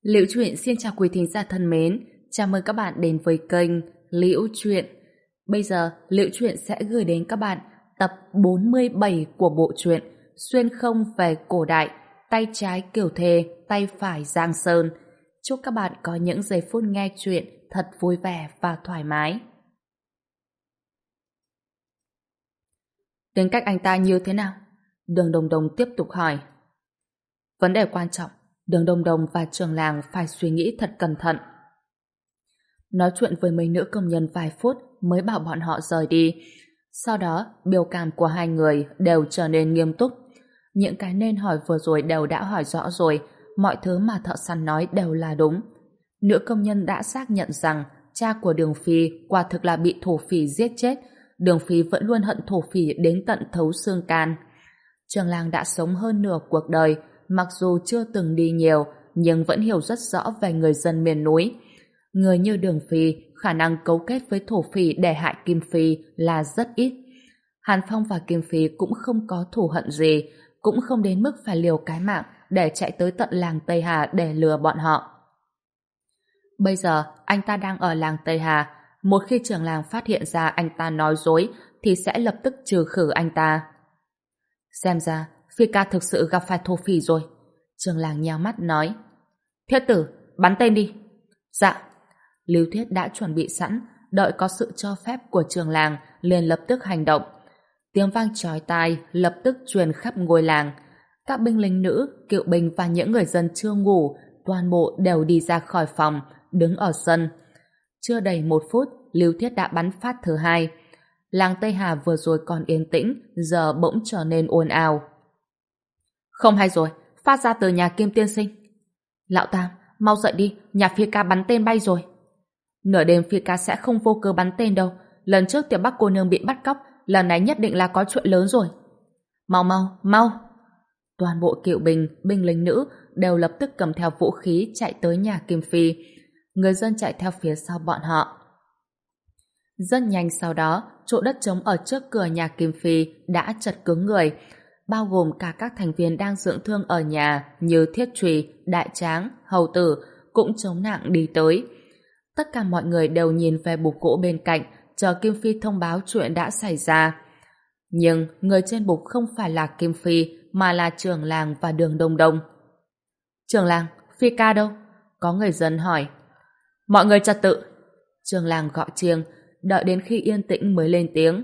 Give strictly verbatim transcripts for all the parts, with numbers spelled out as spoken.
Liễu Chuyện xin chào quý thính giả thân mến, chào mừng các bạn đến với kênh Liễu Chuyện. Bây giờ, Liễu Chuyện sẽ gửi đến các bạn tập bốn mươi bảy của bộ truyện Xuyên không về cổ đại, tay trái Kiều Thề, tay phải Giang Sơn. Chúc các bạn có những giây phút nghe chuyện thật vui vẻ và thoải mái. Tính cách anh ta như thế nào? Đường Đồng Đồng tiếp tục hỏi. Vấn đề quan trọng, Đường Đồng Đồng và trường làng phải suy nghĩ thật cẩn thận. Nói chuyện với mấy nữ công nhân vài phút mới bảo bọn họ rời đi. Sau đó, biểu cảm của hai người đều trở nên nghiêm túc. Những cái nên hỏi vừa rồi đều đã hỏi rõ rồi, mọi thứ mà thợ săn nói đều là đúng. Nữ công nhân đã xác nhận rằng cha của Đường Phi quả thực là bị thổ phỉ giết chết. Đường Phi vẫn luôn hận thổ phỉ đến tận thấu xương can. Trường làng đã sống hơn nửa cuộc đời, mặc dù chưa từng đi nhiều, nhưng vẫn hiểu rất rõ về người dân miền núi. Người như Đường Phi, khả năng cấu kết với thổ phỉ để hại Kim Phi là rất ít. Hàn Phong và Kim Phi cũng không có thù hận gì, cũng không đến mức phải liều cái mạng để chạy tới tận làng Tây Hà để lừa bọn họ. Bây giờ, anh ta đang ở làng Tây Hà. Một khi trưởng làng phát hiện ra anh ta nói dối, thì sẽ lập tức trừ khử anh ta. Xem ra, Phi ca thực sự gặp phải thổ phỉ rồi. Trường làng nheo mắt nói. Thiết tử, bắn tên đi. Dạ. Lưu Thiết đã chuẩn bị sẵn, đợi có sự cho phép của trường làng, liền lập tức hành động. Tiếng vang chói tai lập tức truyền khắp ngôi làng. Các binh lính nữ, cựu binh và những người dân chưa ngủ, toàn bộ đều đi ra khỏi phòng, đứng ở sân. Chưa đầy một phút, Lưu Thiết đã bắn phát thứ hai. Làng Tây Hà vừa rồi còn yên tĩnh, giờ bỗng trở nên ồn ào. Không hay rồi, phát ra từ nhà Kim tiên sinh. Lão Tam, mau dậy đi, nhà Phi ca bắn tên bay rồi. Nửa đêm Phi ca sẽ không vô cớ bắn tên đâu. Lần trước Tiểu Bắc cô nương bị bắt cóc, lần này nhất định là có chuyện lớn rồi. Mau mau, mau. Toàn bộ cựu binh, binh lính nữ đều lập tức cầm theo vũ khí chạy tới nhà Kim Phi. Người dân chạy theo phía sau bọn họ. Rất nhanh sau đó, chỗ đất trống ở trước cửa nhà Kim Phi đã chật cứng người, bao gồm cả các thành viên đang dưỡng thương ở nhà như Thiết Trùy, Đại Tráng, Hầu Tử cũng chống nặng đi tới. Tất cả mọi người đều nhìn về bục gỗ bên cạnh, chờ Kim Phi thông báo chuyện đã xảy ra. Nhưng người trên bục không phải là Kim Phi, mà là trưởng làng và Đường Đồng Đồng. Trưởng làng, Phi ca đâu? Có người dân hỏi. Mọi người trật tự. Trưởng làng gọi chiêng, đợi đến khi yên tĩnh mới lên tiếng.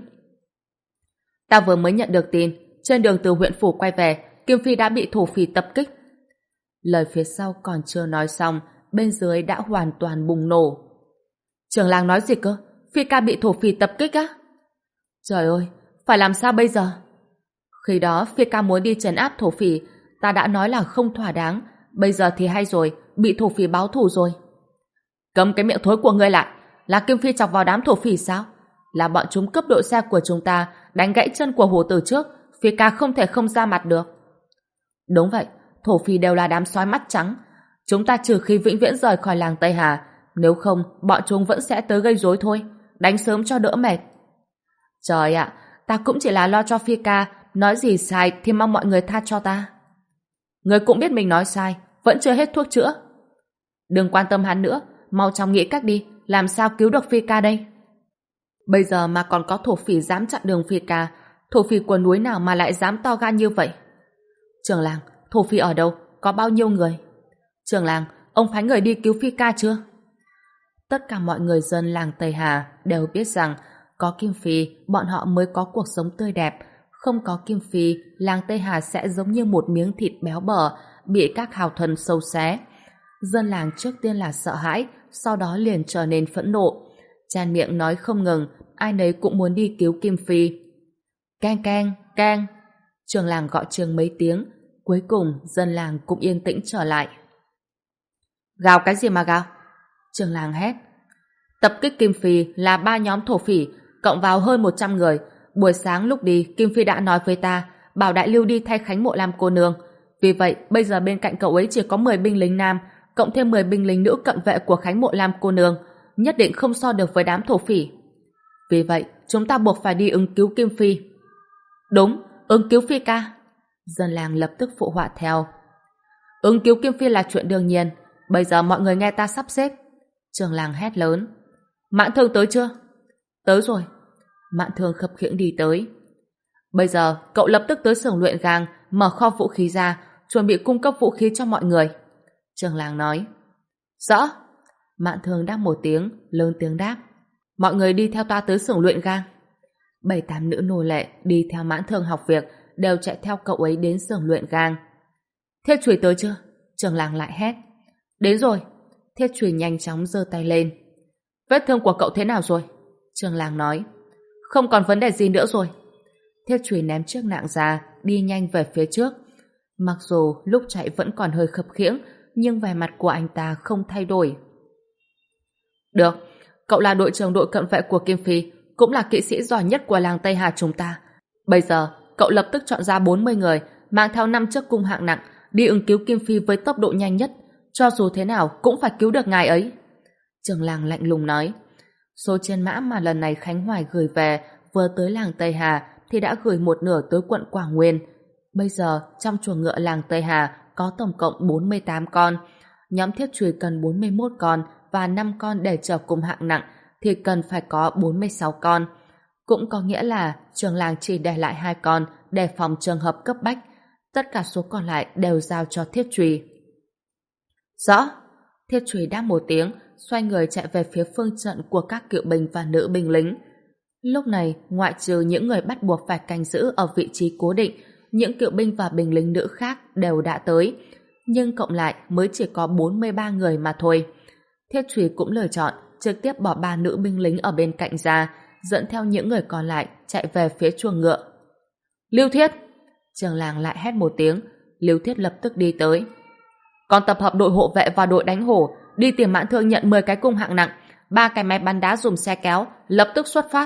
Ta vừa mới nhận được tin, trên đường từ huyện phủ quay về, Kim Phi đã bị thổ phỉ tập kích. Lời phía sau còn chưa nói xong, bên dưới đã hoàn toàn bùng nổ. Trưởng làng nói gì cơ? Phi ca bị thổ phỉ tập kích á? Trời ơi, phải làm sao bây giờ? Khi đó Phi ca muốn đi trấn áp thổ phỉ, ta đã nói là không thỏa đáng, bây giờ thì hay rồi, bị thổ phỉ báo thù rồi. Cấm cái miệng thối của ngươi lại, là Kim Phi chọc vào đám thổ phỉ sao? Là bọn chúng cướp đội xe của chúng ta, đánh gãy chân của hổ tử trước, Phi ca không thể không ra mặt được. Đúng vậy, thổ phỉ đều là đám sói mắt trắng. Chúng ta trừ khi vĩnh viễn rời khỏi làng Tây Hà, nếu không bọn chúng vẫn sẽ tới gây rối thôi, đánh sớm cho đỡ mệt. Trời ạ, ta cũng chỉ là lo cho Phi ca, nói gì sai thì mong mọi người tha cho ta. Người cũng biết mình nói sai, vẫn chưa hết thuốc chữa. Đừng quan tâm hắn nữa, mau chóng nghĩ cách đi, làm sao cứu được Phi ca đây? Bây giờ mà còn có thổ phỉ dám chặn đường Phi ca, thổ phỉ của núi nào mà lại dám to gan như vậy? Trưởng làng, thổ phỉ ở đâu? Có bao nhiêu người? Trưởng làng, ông phái người đi cứu Phi ca chưa? Tất cả mọi người dân làng Tây Hà đều biết rằng có Kim Phi, bọn họ mới có cuộc sống tươi đẹp. Không có Kim Phi, làng Tây Hà sẽ giống như một miếng thịt béo bở, bị các hào thuần sâu xé. Dân làng trước tiên là sợ hãi, sau đó liền trở nên phẫn nộ. Tràn miệng nói không ngừng, ai nấy cũng muốn đi cứu Kim Phi. Keng keng, keng. Trường làng gọi trường mấy tiếng, cuối cùng dân làng cũng yên tĩnh trở lại. Gào cái gì mà gào? Trường làng hét. Tập kích Kim Phi là ba nhóm thổ phỉ, cộng vào hơn một trăm người. Buổi sáng lúc đi, Kim Phi đã nói với ta, bảo Đại Lưu đi thay Khánh Mộ làm cô nương. Vì vậy, bây giờ bên cạnh cậu ấy chỉ có mười binh lính nam, cộng thêm mười binh lính nữ cận vệ của Khánh Mộ làm cô nương, nhất định không so được với đám thổ phỉ. Vì vậy, chúng ta buộc phải đi ứng cứu Kim Phi. Đúng, ứng cứu Phi ca. Dân làng lập tức phụ họa theo. Ứng cứu Kim Phi là chuyện đương nhiên, bây giờ mọi người nghe ta sắp xếp. Trường làng hét lớn. Mãn Thương tới chưa? Tới rồi. Mãn Thương khập khiễng đi tới. Bây giờ cậu lập tức tới xưởng luyện gang, mở kho vũ khí ra, chuẩn bị cung cấp vũ khí cho mọi người. Trường làng nói. Rõ. Mãn Thương đáp một tiếng, lớn tiếng đáp. Mọi người đi theo ta tới xưởng luyện gang. Bảy tám nữ nô lệ đi theo Mãn Thương học việc đều chạy theo cậu ấy đến xưởng luyện gang. Thiết Chùy tới chưa? Trường làng lại hét. Đến rồi. Thiết Chùy nhanh chóng giơ tay lên. Vết thương của cậu thế nào rồi? Trường làng nói. Không còn vấn đề gì nữa rồi. Thiết Chùy ném chiếc nạng ra, đi nhanh về phía trước. Mặc dù lúc chạy vẫn còn hơi khập khiễng, nhưng vẻ mặt của anh ta không thay đổi. Được, cậu là đội trưởng đội cận vệ của Kim Phi, cũng là kỵ sĩ giỏi nhất của làng Tây Hà chúng ta. Bây giờ, cậu lập tức chọn ra bốn mươi người, mang theo năm chiếc cung hạng nặng, đi ứng cứu Kim Phi với tốc độ nhanh nhất. Cho dù thế nào cũng phải cứu được ngài ấy. Trường làng lạnh lùng nói. Số chiến mã mà lần này Khánh Hoài gửi về vừa tới làng Tây Hà thì đã gửi một nửa tới quận Quảng Nguyên. Bây giờ, trong chuồng ngựa làng Tây Hà có tổng cộng bốn mươi tám con. Nhóm Thiết Chùy cần bốn mươi mốt con và năm con để chở cung hạng nặng thì cần phải có bốn mươi sáu con. Cũng có nghĩa là trường làng chỉ để lại hai con để phòng trường hợp cấp bách. Tất cả số còn lại đều giao cho Thiết Chùy. Rõ. Thiết Chùy đáp một tiếng, xoay người chạy về phía phương trận của các cựu binh và nữ binh lính. Lúc này, ngoại trừ những người bắt buộc phải canh giữ ở vị trí cố định, những cựu binh và binh lính nữ khác đều đã tới, nhưng cộng lại mới chỉ có bốn mươi ba người mà thôi. Thiết Chùy cũng lựa chọn trực tiếp bỏ ba nữ binh lính ở bên cạnh ra, dẫn theo những người còn lại chạy về phía chuồng ngựa. Lưu Thiết! Trường làng lại hét một tiếng, Lưu Thiết lập tức đi tới. Còn tập hợp đội hộ vệ và đội đánh hổ, đi tìm Mãn Thương nhận mười cái cung hạng nặng, ba cái máy bắn đá dùng xe kéo, lập tức xuất phát.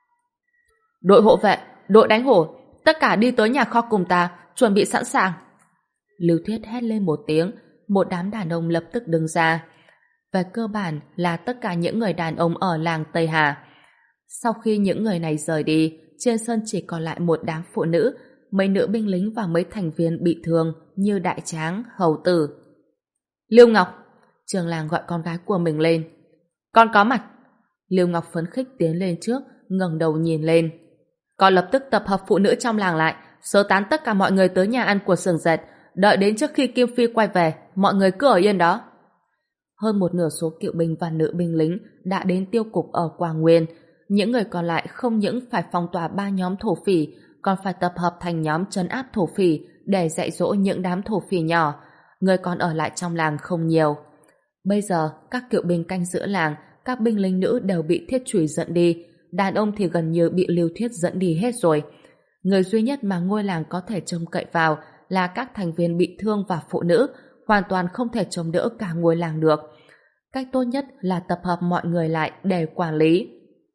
Đội hộ vệ, đội đánh hổ, tất cả đi tới nhà kho cùng ta, chuẩn bị sẵn sàng. Lưu Thiết hét lên một tiếng, một đám đàn ông lập tức đứng ra. Về cơ bản là tất cả những người đàn ông ở làng Tây Hà. Sau khi những người này rời đi, trên sân chỉ còn lại một đám phụ nữ, mấy nữ binh lính và mấy thành viên bị thương như Đại Tráng, Hầu Tử. Lưu Ngọc! Trường làng gọi con gái của mình lên. Con có mặt! Lưu Ngọc phấn khích tiến lên trước, ngẩng đầu nhìn lên. Con lập tức tập hợp phụ nữ trong làng lại, sơ tán tất cả mọi người tới nhà ăn của xưởng dệt, đợi đến trước khi Kim Phi quay về, mọi người cứ ở yên đó. Hơn một nửa số cựu binh và nữ binh lính đã đến tiêu cục ở Quảng Nguyên. Những người còn lại không những phải phong tỏa ba nhóm thổ phỉ, còn phải tập hợp thành nhóm trấn áp thổ phỉ để dạy dỗ những đám thổ phỉ nhỏ. Người còn ở lại trong làng không nhiều. Bây giờ, các cựu binh canh giữ làng, các binh lính nữ đều bị Thiết Chùy dẫn đi. Đàn ông thì gần như bị Lưu Thiết dẫn đi hết rồi. Người duy nhất mà ngôi làng có thể trông cậy vào là các thành viên bị thương và phụ nữ, hoàn toàn không thể chống đỡ cả ngôi làng được. Cách tốt nhất là tập hợp mọi người lại để quản lý.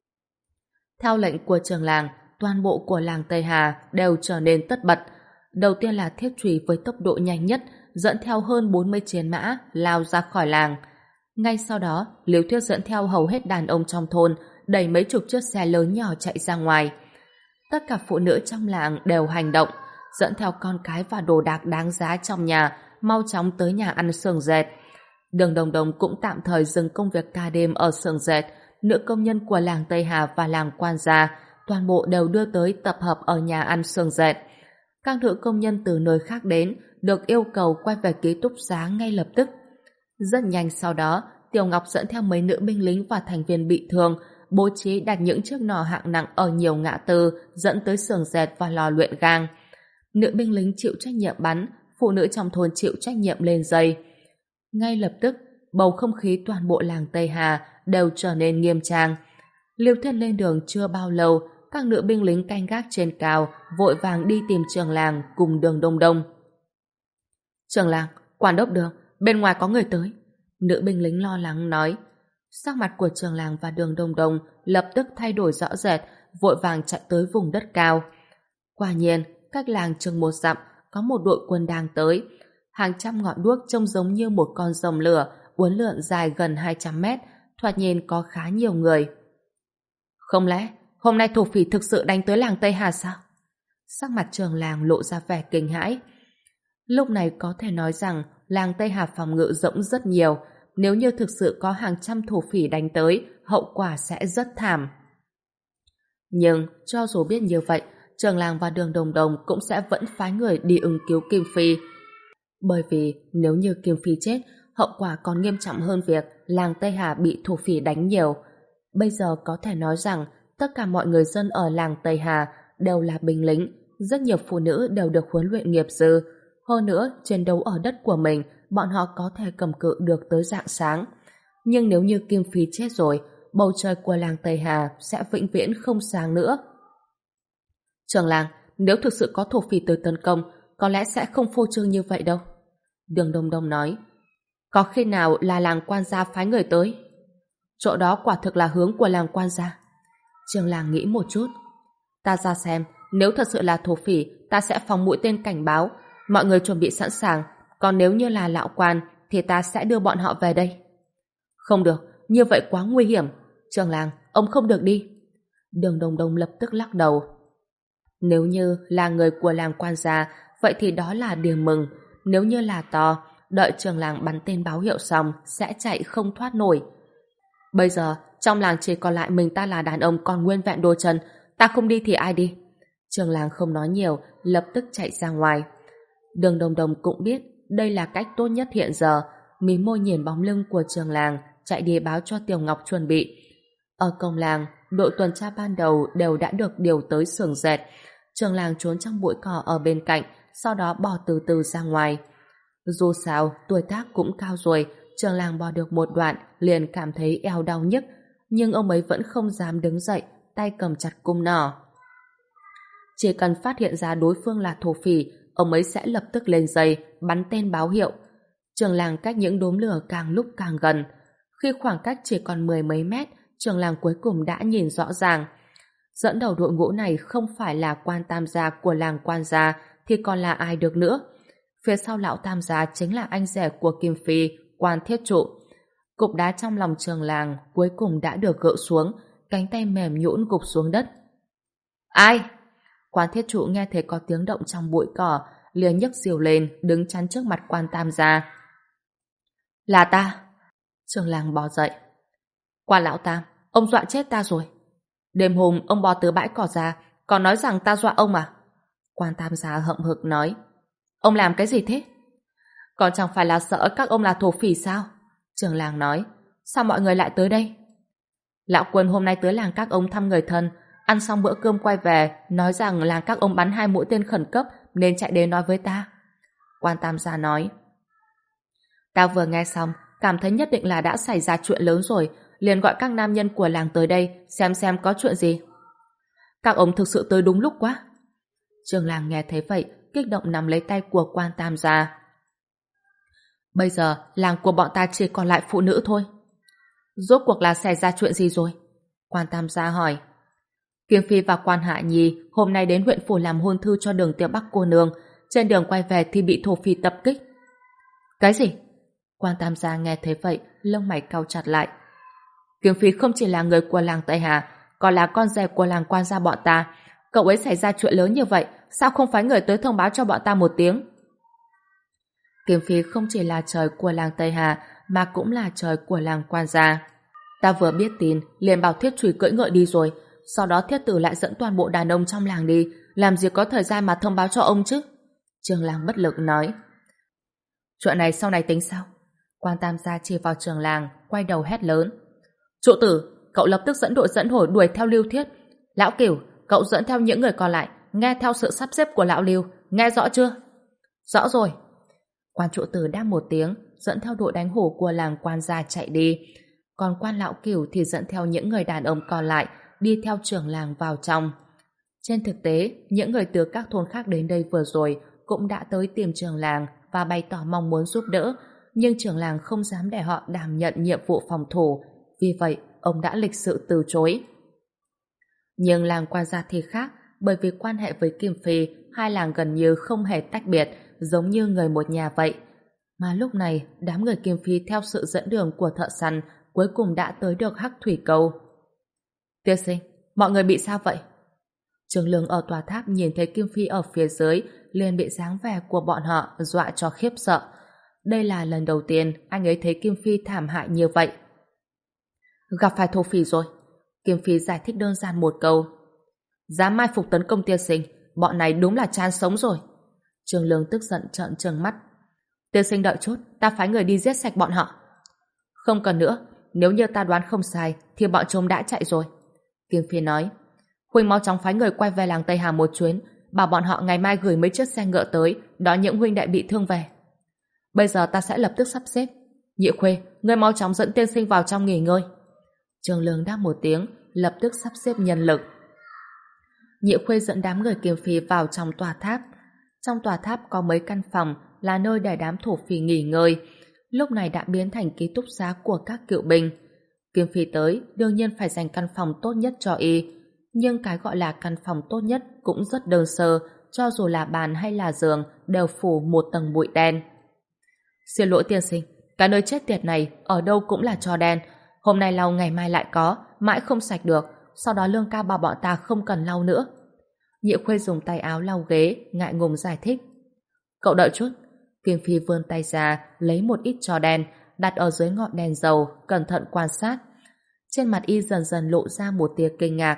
Theo lệnh của trưởng làng, toàn bộ của làng Tây Hà đều trở nên tất bật. Đầu tiên là Thiết Chùy với tốc độ nhanh nhất, dẫn theo hơn bốn mươi chiến mã, lao ra khỏi làng. Ngay sau đó, Liêu Thiết dẫn theo hầu hết đàn ông trong thôn, đẩy mấy chục chiếc xe lớn nhỏ chạy ra ngoài. Tất cả phụ nữ trong làng đều hành động, dẫn theo con cái và đồ đạc đáng giá trong nhà, mau chóng tới nhà ăn xưởng dệt. Đường Đồng Đồng cũng tạm thời dừng công việc ca đêm ở xưởng dệt. Nữ công nhân của làng Tây Hà và làng Quan Gia toàn bộ đều đưa tới tập hợp ở nhà ăn xưởng dệt. Các nữ công nhân từ nơi khác đến được yêu cầu quay về ký túc xá ngay lập tức. Rất nhanh sau đó, Tiểu Ngọc dẫn theo mấy nữ binh lính và thành viên bị thương, bố trí đặt những chiếc nỏ hạng nặng ở nhiều ngã tư dẫn tới xưởng dệt và lò luyện gang. Nữ binh lính chịu trách nhiệm bắn, phụ nữ trong thôn chịu trách nhiệm lên dây. Ngay lập tức, bầu không khí toàn bộ làng Tây Hà đều trở nên nghiêm trang. Liêu Thiết lên đường chưa bao lâu, các nữ binh lính canh gác trên cao vội vàng đi tìm trường làng cùng Đường Đông Đông. Trường làng, quản đốc Đường, bên ngoài có người tới. Nữ binh lính lo lắng nói. Sắc mặt của trường làng và Đường Đông Đông lập tức thay đổi rõ rệt, vội vàng chạy tới vùng đất cao. Quả nhiên, cách làng chừng một dặm có một đội quân đang tới. Hàng trăm ngọn đuốc trông giống như một con rồng lửa uốn lượn dài gần hai trăm mét, thoạt nhìn có khá nhiều người. Không lẽ hôm nay thổ phỉ thực sự đánh tới làng Tây Hà sao? Sắc mặt trường làng lộ ra vẻ kinh hãi. Lúc này có thể nói rằng làng Tây Hà phòng ngự rỗng rất nhiều. Nếu như thực sự có hàng trăm thổ phỉ đánh tới, hậu quả sẽ rất thảm. Nhưng cho dù biết như vậy, Trường Làng và Đường Đồng Đồng cũng sẽ vẫn phái người đi ứng cứu Kim Phi. Bởi vì nếu như Kim Phi chết, hậu quả còn nghiêm trọng hơn việc làng Tây Hà bị thổ phỉ đánh nhiều. Bây giờ có thể nói rằng tất cả mọi người dân ở làng Tây Hà đều là binh lính, rất nhiều phụ nữ đều được huấn luyện nghiệp dư. Hơn nữa, chiến đấu ở đất của mình, bọn họ có thể cầm cự được tới rạng sáng. Nhưng nếu như Kim Phi chết rồi, bầu trời của làng Tây Hà sẽ vĩnh viễn không sáng nữa. Trường Làng, nếu thực sự có thổ phỉ tới tấn công, có lẽ sẽ không phô trương như vậy đâu. Đường Đông Đông nói. Có khi nào là làng Quan Gia phái người tới? Chỗ đó quả thực là hướng của làng Quan Gia. Trường Làng nghĩ một chút. Ta ra xem, nếu thật sự là thổ phỉ, ta sẽ phóng mũi tên cảnh báo. Mọi người chuẩn bị sẵn sàng, còn nếu như là lão quan, thì ta sẽ đưa bọn họ về đây. Không được, như vậy quá nguy hiểm. Trường Làng, ông không được đi. Đường Đông Đông lập tức lắc đầu. Nếu như là người của làng Quan Gia, vậy thì đó là điểm mừng. Nếu như là to, đợi Trường Làng bắn tên báo hiệu xong, sẽ chạy không thoát nổi. Bây giờ, trong làng chỉ còn lại mình ta là đàn ông còn nguyên vẹn đôi chân. Ta không đi thì ai đi? Trường Làng không nói nhiều, lập tức chạy ra ngoài. Đường Đồng Đồng cũng biết đây là cách tốt nhất hiện giờ. Mí môi nhìn bóng lưng của Trường Làng, chạy đi báo cho Tiểu Ngọc chuẩn bị. Ở cổng làng, đội tuần tra ban đầu đều đã được điều tới xưởng dệt. Trường Làng trốn trong bụi cỏ ở bên cạnh, sau đó bò từ từ ra ngoài. Dù sao, tuổi tác cũng cao rồi, Trường Làng bò được một đoạn, liền cảm thấy eo đau nhức, nhưng ông ấy vẫn không dám đứng dậy, tay cầm chặt cung nỏ. Chỉ cần phát hiện ra đối phương là thổ phỉ, ông ấy sẽ lập tức lên dây, bắn tên báo hiệu. Trường Làng cách những đốm lửa càng lúc càng gần. Khi khoảng cách chỉ còn mười mấy mét, Trường Làng cuối cùng đã nhìn rõ ràng. Dẫn đầu đội ngũ này không phải là quan tam gia của làng Quan Gia, thì còn là ai được nữa. Phía sau lão tam gia chính là anh rể của Kim Phi, Quan Thiết Trụ. Cục đá trong lòng Trường Làng cuối cùng đã được gỡ xuống, cánh tay mềm nhũn gục xuống đất. Ai? Quan Thiết Trụ nghe thấy có tiếng động trong bụi cỏ, liền nhấc diều lên, đứng chắn trước mặt Quan tam gia. Là ta. Trường Làng bò dậy. Quan lão tam, ông dọa chết ta rồi. Đêm hôm ông bò từ bãi cỏ ra, còn nói rằng ta dọa ông à? Quan tam gia hậm hực nói. Ông làm cái gì thế? Còn chẳng phải là sợ các ông là thổ phỉ sao? Trường Làng nói. Sao mọi người lại tới đây? Lão Quân hôm nay tới làng các ông thăm người thân, ăn xong bữa cơm quay về, nói rằng làng các ông bắn hai mũi tên khẩn cấp nên chạy đến nói với ta. Quan tam gia nói. Ta vừa nghe xong, cảm thấy nhất định là đã xảy ra chuyện lớn rồi, liền gọi các nam nhân của làng tới đây xem xem có chuyện gì. Các ông thực sự tới đúng lúc quá. Trường Làng nghe thấy vậy, kích động nắm lấy tay của Quan tam gia. Bây giờ làng của bọn ta chỉ còn lại phụ nữ thôi. Rốt cuộc là xảy ra chuyện gì rồi? Quan tam gia hỏi. Kim Phi và Quan Hạ Nhi hôm nay đến huyện phủ làm hôn thư cho Đường Tiểu Bắc cô nương, trên đường quay về thì bị thổ phỉ tập kích. Cái gì? Quan tam gia nghe thấy vậy, lông mày cau chặt lại. Kim Phi không chỉ là người của làng Tây Hà, còn là con rể của làng Quan gia bọn ta. Cậu ấy xảy ra chuyện lớn như vậy, sao không phái người tới thông báo cho bọn ta một tiếng? Kim Phi không chỉ là trời của làng Tây Hà, mà cũng là trời của làng Quan gia. Ta vừa biết tin, liền bảo Thiết Chùy cưỡi ngựa đi rồi, sau đó Thiết Tử lại dẫn toàn bộ đàn ông trong làng đi, làm gì có thời gian mà thông báo cho ông chứ? Trường Làng bất lực nói. Chuyện này sau này tính sao? Quan tam gia chỉ vào Trường Làng, quay đầu hét lớn. Trụ tử, cậu lập tức dẫn đội dẫn hổ đuổi theo Lưu Thiết. Lão Cửu, cậu dẫn theo những người còn lại, nghe theo sự sắp xếp của lão Lưu, nghe rõ chưa? Rõ rồi. Quan trụ tử đáp một tiếng, dẫn theo đội đánh hổ của làng Quan gia chạy đi. Còn Quan lão Cửu thì dẫn theo những người đàn ông còn lại, đi theo Trường Làng vào trong. Trên thực tế, những người từ các thôn khác đến đây vừa rồi cũng đã tới tìm Trường Làng và bày tỏ mong muốn giúp đỡ, nhưng Trường Làng không dám để họ đảm nhận nhiệm vụ phòng thủ, vì vậy ông đã lịch sự từ chối. Nhưng làng Quan gia thì khác, bởi vì quan hệ với Kim Phi, hai làng gần như không hề tách biệt, giống như người một nhà vậy. Mà lúc này, đám người Kim Phi theo sự dẫn đường của thợ săn cuối cùng đã tới được Hắc Thủy Cầu. Tiên sinh, mọi người bị sao vậy? Trường Lương ở tòa tháp nhìn thấy Kim Phi ở phía dưới, liền bị dáng vẻ của bọn họ dọa cho khiếp sợ. Đây là lần đầu tiên anh ấy thấy Kim Phi thảm hại như vậy. Gặp phải thổ phỉ rồi. Kim Phi giải thích đơn giản một câu. Dám mai phục tấn công tiên sinh, bọn này đúng là chán sống rồi. Trương Lương tức giận trợn trừng mắt. Tiên sinh đợi chút, ta phái người đi giết sạch bọn họ. Không cần nữa, nếu như ta đoán không sai thì bọn chúng đã chạy rồi. Kim Phi nói. Huynh mau chóng phái người quay về làng Tây Hà một chuyến, bảo bọn họ ngày mai gửi mấy chiếc xe ngựa tới đón những huynh đệ bị thương về. Bây giờ ta sẽ lập tức sắp xếp. Nhị Khuê, ngươi mau chóng dẫn tiên sinh vào trong nghỉ ngơi. Trương Lương đáp một tiếng, lập tức sắp xếp nhân lực. Nhị Khuê dẫn đám người Kim Phi vào trong tòa tháp. Trong tòa tháp có mấy căn phòng là nơi để đám thổ phỉ nghỉ ngơi, lúc này đã biến thành ký túc xá của các cựu binh. Kim Phi tới, đương nhiên phải dành căn phòng tốt nhất cho y, nhưng cái gọi là căn phòng tốt nhất cũng rất đơn sơ, cho dù là bàn hay là giường đều phủ một tầng bụi đen. Xin lỗi tiên sinh, cái nơi chết tiệt này ở đâu cũng là tro đen, hôm nay lau ngày mai lại có, mãi không sạch được, sau đó Lương ca bảo bọn ta không cần lau nữa. Nhị Khuê dùng tay áo lau ghế, ngại ngùng giải thích. Cậu đợi chút. Kim Phi vươn tay ra, lấy một ít tro đen, đặt ở dưới ngọn đèn dầu, cẩn thận quan sát. Trên mặt y dần dần lộ ra một tia kinh ngạc.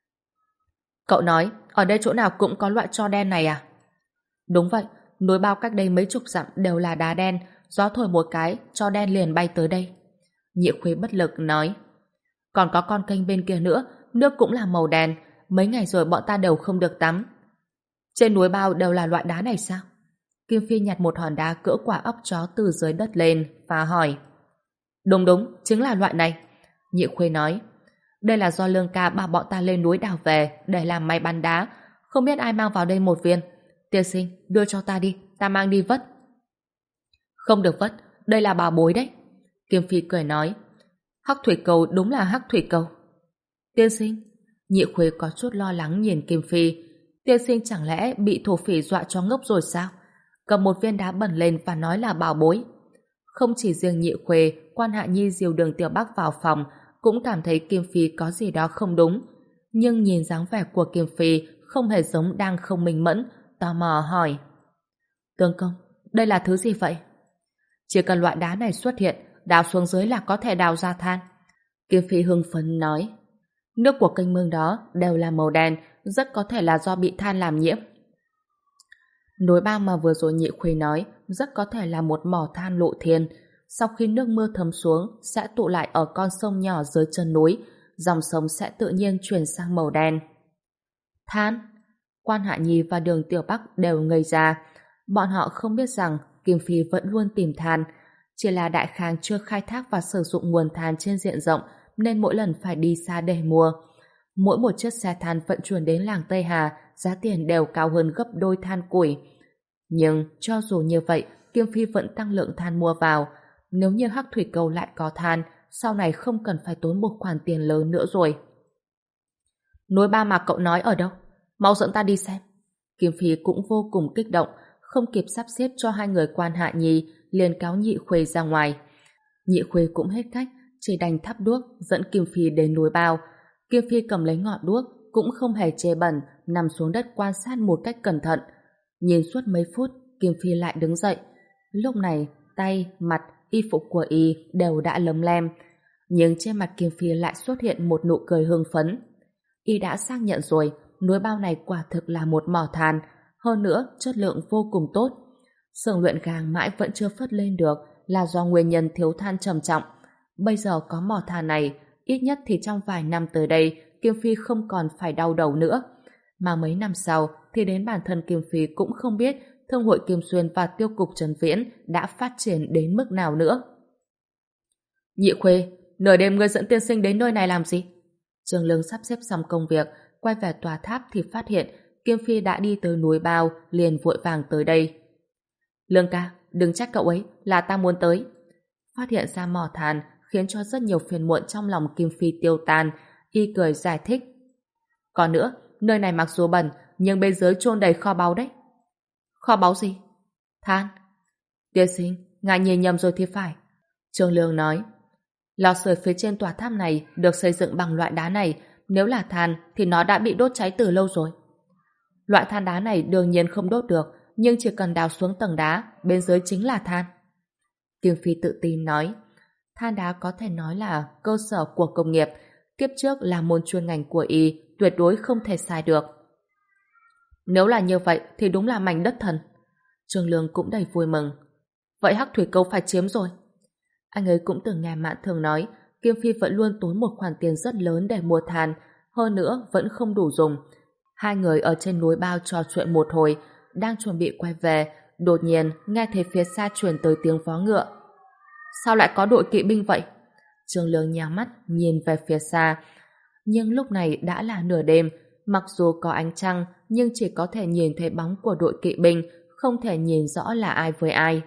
Cậu nói, ở đây chỗ nào cũng có loại tro đen này à? Đúng vậy, núi bao cách đây mấy chục dặm đều là đá đen, gió thổi một cái, tro đen liền bay tới đây. Nhị Khuê bất lực nói. Còn có con kênh bên kia nữa, nước cũng là màu đen, mấy ngày rồi bọn ta đều không được tắm. Trên núi bao đều là loại đá này sao? Kim Phi nhặt một hòn đá cỡ quả óc chó từ dưới đất lên và hỏi. Đúng đúng, chính là loại này. Nhị Khuê nói. Đây là do Lương ca bảo bọn ta lên núi đào về để làm máy bắn đá, không biết ai mang vào đây một viên. Tiên sinh, đưa cho ta đi, ta mang đi vất. Không được vất, đây là bảo bối đấy. Kim Phi cười nói. Hắc thủy cầu đúng là hắc thủy cầu. Tiên sinh, Nhị Khuê có chút lo lắng nhìn Kim Phi. Tiên sinh chẳng lẽ bị thổ phỉ dọa cho ngốc rồi sao? Cầm một viên đá bẩn lên và nói là bảo bối. Không chỉ riêng Nhị Khuê, Quan Hạ Nhi dìu Đường Tiểu Bắc vào phòng cũng cảm thấy Kim Phi có gì đó không đúng. Nhưng nhìn dáng vẻ của Kim Phi không hề giống đang không minh mẫn, tò mò hỏi. Tướng công, đây là thứ gì vậy? Chỉ cần loại đá này xuất hiện, đào xuống dưới là có thể đào ra than. Kim Phi hưng phấn nói. Nước của kênh mương đó đều là màu đen, rất có thể là do bị than làm nhiễm. Núi bao mà vừa rồi Nhị Khuê nói rất có thể là một mỏ than lộ thiên. Sau khi nước mưa thấm xuống sẽ tụ lại ở con sông nhỏ dưới chân núi, dòng sông sẽ tự nhiên chuyển sang màu đen. Than? Quan Hạ Nhi và Đường Tiểu Bắc đều ngây ra. Bọn họ không biết rằng Kim Phi vẫn luôn tìm than, chỉ là Đại Khang chưa khai thác và sử dụng nguồn than trên diện rộng nên mỗi lần phải đi xa để mua. Mỗi một chiếc xe than vận chuyển đến làng Tây Hà giá tiền đều cao hơn gấp đôi than củi. Nhưng cho dù như vậy, Kim Phi vẫn tăng lượng than mua vào. Nếu như Hắc Thủy Cầu lại có than, sau này không cần phải tốn một khoản tiền lớn nữa rồi. Núi ba mà cậu nói ở đâu? Mau dẫn ta đi xem. Kim Phi cũng vô cùng kích động, không kịp sắp xếp cho hai người Quan Hạ Nhi, liền cáo Nhị Khuê ra ngoài. Nhị Khuê cũng hết cách, chỉ đành thắp đuốc dẫn Kim Phi đến núi bao. Kim Phi cầm lấy ngọn đuốc, cũng không hề chê bẩn, nằm xuống đất quan sát một cách cẩn thận. Nhìn suốt mấy phút, Kim Phi lại đứng dậy. Lúc này, tay, mặt, y phục của y đều đã lấm lem. Nhưng trên mặt Kim Phi lại xuất hiện một nụ cười hưng phấn. Y đã xác nhận rồi, núi bao này quả thực là một mỏ than, hơn nữa chất lượng vô cùng tốt. Xưởng luyện gang mãi vẫn chưa phất lên được là do nguyên nhân thiếu than trầm trọng. Bây giờ có mỏ than này, ít nhất thì trong vài năm tới đây, Kim Phi không còn phải đau đầu nữa. Mà mấy năm sau thì đến bản thân Kim Phi cũng không biết Thương hội Kim Xuyên và Tiêu cục Trần Viễn đã phát triển đến mức nào nữa. Nhị Khuê, nửa đêm ngươi dẫn tiên sinh đến nơi này làm gì? Trương Lương sắp xếp xong công việc, quay về tòa tháp thì phát hiện Kim Phi đã đi tới núi bao, liền vội vàng tới đây. Lương ca, đừng trách cậu ấy, là ta muốn tới. Phát hiện ra mỏ than khiến cho rất nhiều phiền muộn trong lòng Kim Phi tiêu tan, y cười giải thích. Còn nữa, nơi này mặc dù bẩn, nhưng bên dưới chôn đầy kho báu đấy. Kho báu gì? Than. Tiên sinh, ngài nhìn nhầm rồi thì phải. Trương Lương nói. Lò sưởi phía trên tòa tháp này được xây dựng bằng loại đá này, nếu là than thì nó đã bị đốt cháy từ lâu rồi. Loại than đá này đương nhiên không đốt được, nhưng chỉ cần đào xuống tầng đá, bên dưới chính là than. Kim Phi tự tin nói, than đá có thể nói là cơ sở của công nghiệp, kiếp trước là môn chuyên ngành của y, tuyệt đối không thể sai được. Nếu là như vậy thì đúng là mảnh đất thần. Trương Lương cũng đầy vui mừng. Vậy Hắc Thủy Câu phải chiếm rồi. Anh ấy cũng từng nghe Mạn Thường nói Kim Phi vẫn luôn tốn một khoản tiền rất lớn để mua than, hơn nữa vẫn không đủ dùng. Hai người ở trên núi bao trò chuyện một hồi, đang chuẩn bị quay về, đột nhiên nghe thấy phía xa truyền tới tiếng vó ngựa. Sao lại có đội kỵ binh vậy? Trương Lương nhắm mắt nhìn về phía xa, nhưng lúc này đã là nửa đêm, mặc dù có ánh trăng nhưng chỉ có thể nhìn thấy bóng của đội kỵ binh, không thể nhìn rõ là ai với ai.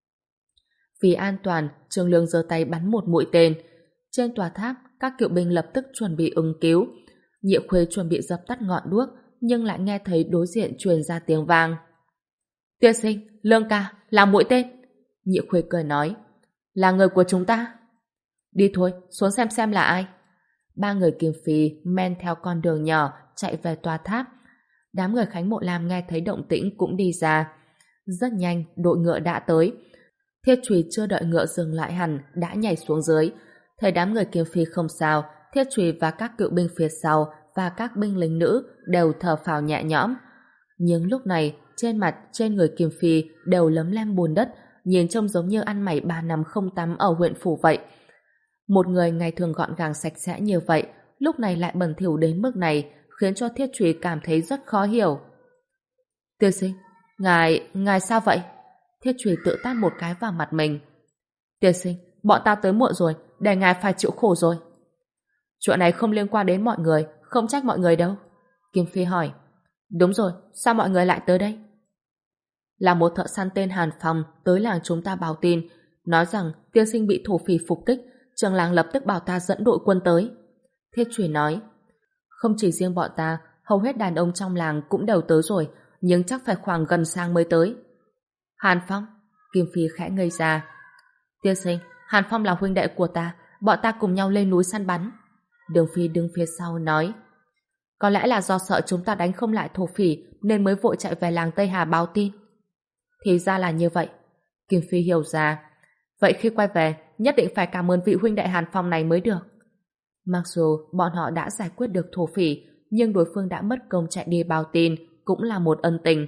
Vì an toàn, Trương Lương giơ tay bắn một mũi tên. Trên tòa tháp, các cựu binh lập tức chuẩn bị ứng cứu. Nhiễu Khuê chuẩn bị dập tắt ngọn đuốc, nhưng lại nghe thấy đối diện truyền ra tiếng vang. Tiên sinh, Lương ca, là mũi tên. Nhiễu Khuê cười nói, là người của chúng ta. Đi thôi, xuống xem xem là ai. Ba người Kim Phi men theo con đường nhỏ chạy về tòa tháp. Đám người Khánh Mộ Lam nghe thấy động tĩnh cũng đi ra. Rất nhanh, đội ngựa đã tới. Thiết Trùy chưa đợi ngựa dừng lại hẳn đã nhảy xuống dưới. Thấy đám người Kim Phi không sao, Thiết Trùy và các cựu binh phía sau và các binh lính nữ đều thở phào nhẹ nhõm. Nhưng lúc này, trên mặt, trên người Kim Phi đều lấm lem bùn đất, nhìn trông giống như ăn mày ba năm không tắm ở huyện phủ vậy. Một người ngày thường gọn gàng sạch sẽ như vậy, lúc này lại bẩn thỉu đến mức này, khiến cho Thiết Trùy cảm thấy rất khó hiểu. Tiên sinh, ngài, ngài sao vậy? Thiết Trùy tự tát một cái vào mặt mình. Tiên sinh, bọn ta tới muộn rồi, để ngài phải chịu khổ rồi. Chuyện này không liên quan đến mọi người, không trách mọi người đâu. Kim Phi hỏi. Đúng rồi, sao mọi người lại tới đây? Là một thợ săn tên Hàn Phong tới làng chúng ta báo tin, nói rằng tiên sinh bị thổ phỉ phục kích, trường làng lập tức bảo ta dẫn đội quân tới. Thiết Trùy nói. Không chỉ riêng bọn ta, hầu hết đàn ông trong làng cũng đều tới rồi, nhưng chắc phải khoảng gần sang mới tới. Hàn Phong? Kim Phi khẽ ngây ra. Tiên sinh, Hàn Phong là huynh đệ của ta, bọn ta cùng nhau lên núi săn bắn. Đường Phi đứng phía sau nói. Có lẽ là do sợ chúng ta đánh không lại thổ phỉ nên mới vội chạy về làng Tây Hà báo tin. Thì ra là như vậy. Kim Phi hiểu ra. Vậy khi quay về, nhất định phải cảm ơn vị huynh đệ Hàn Phong này mới được. Mặc dù bọn họ đã giải quyết được thổ phỉ, nhưng đối phương đã mất công chạy đi báo tin, cũng là một ân tình.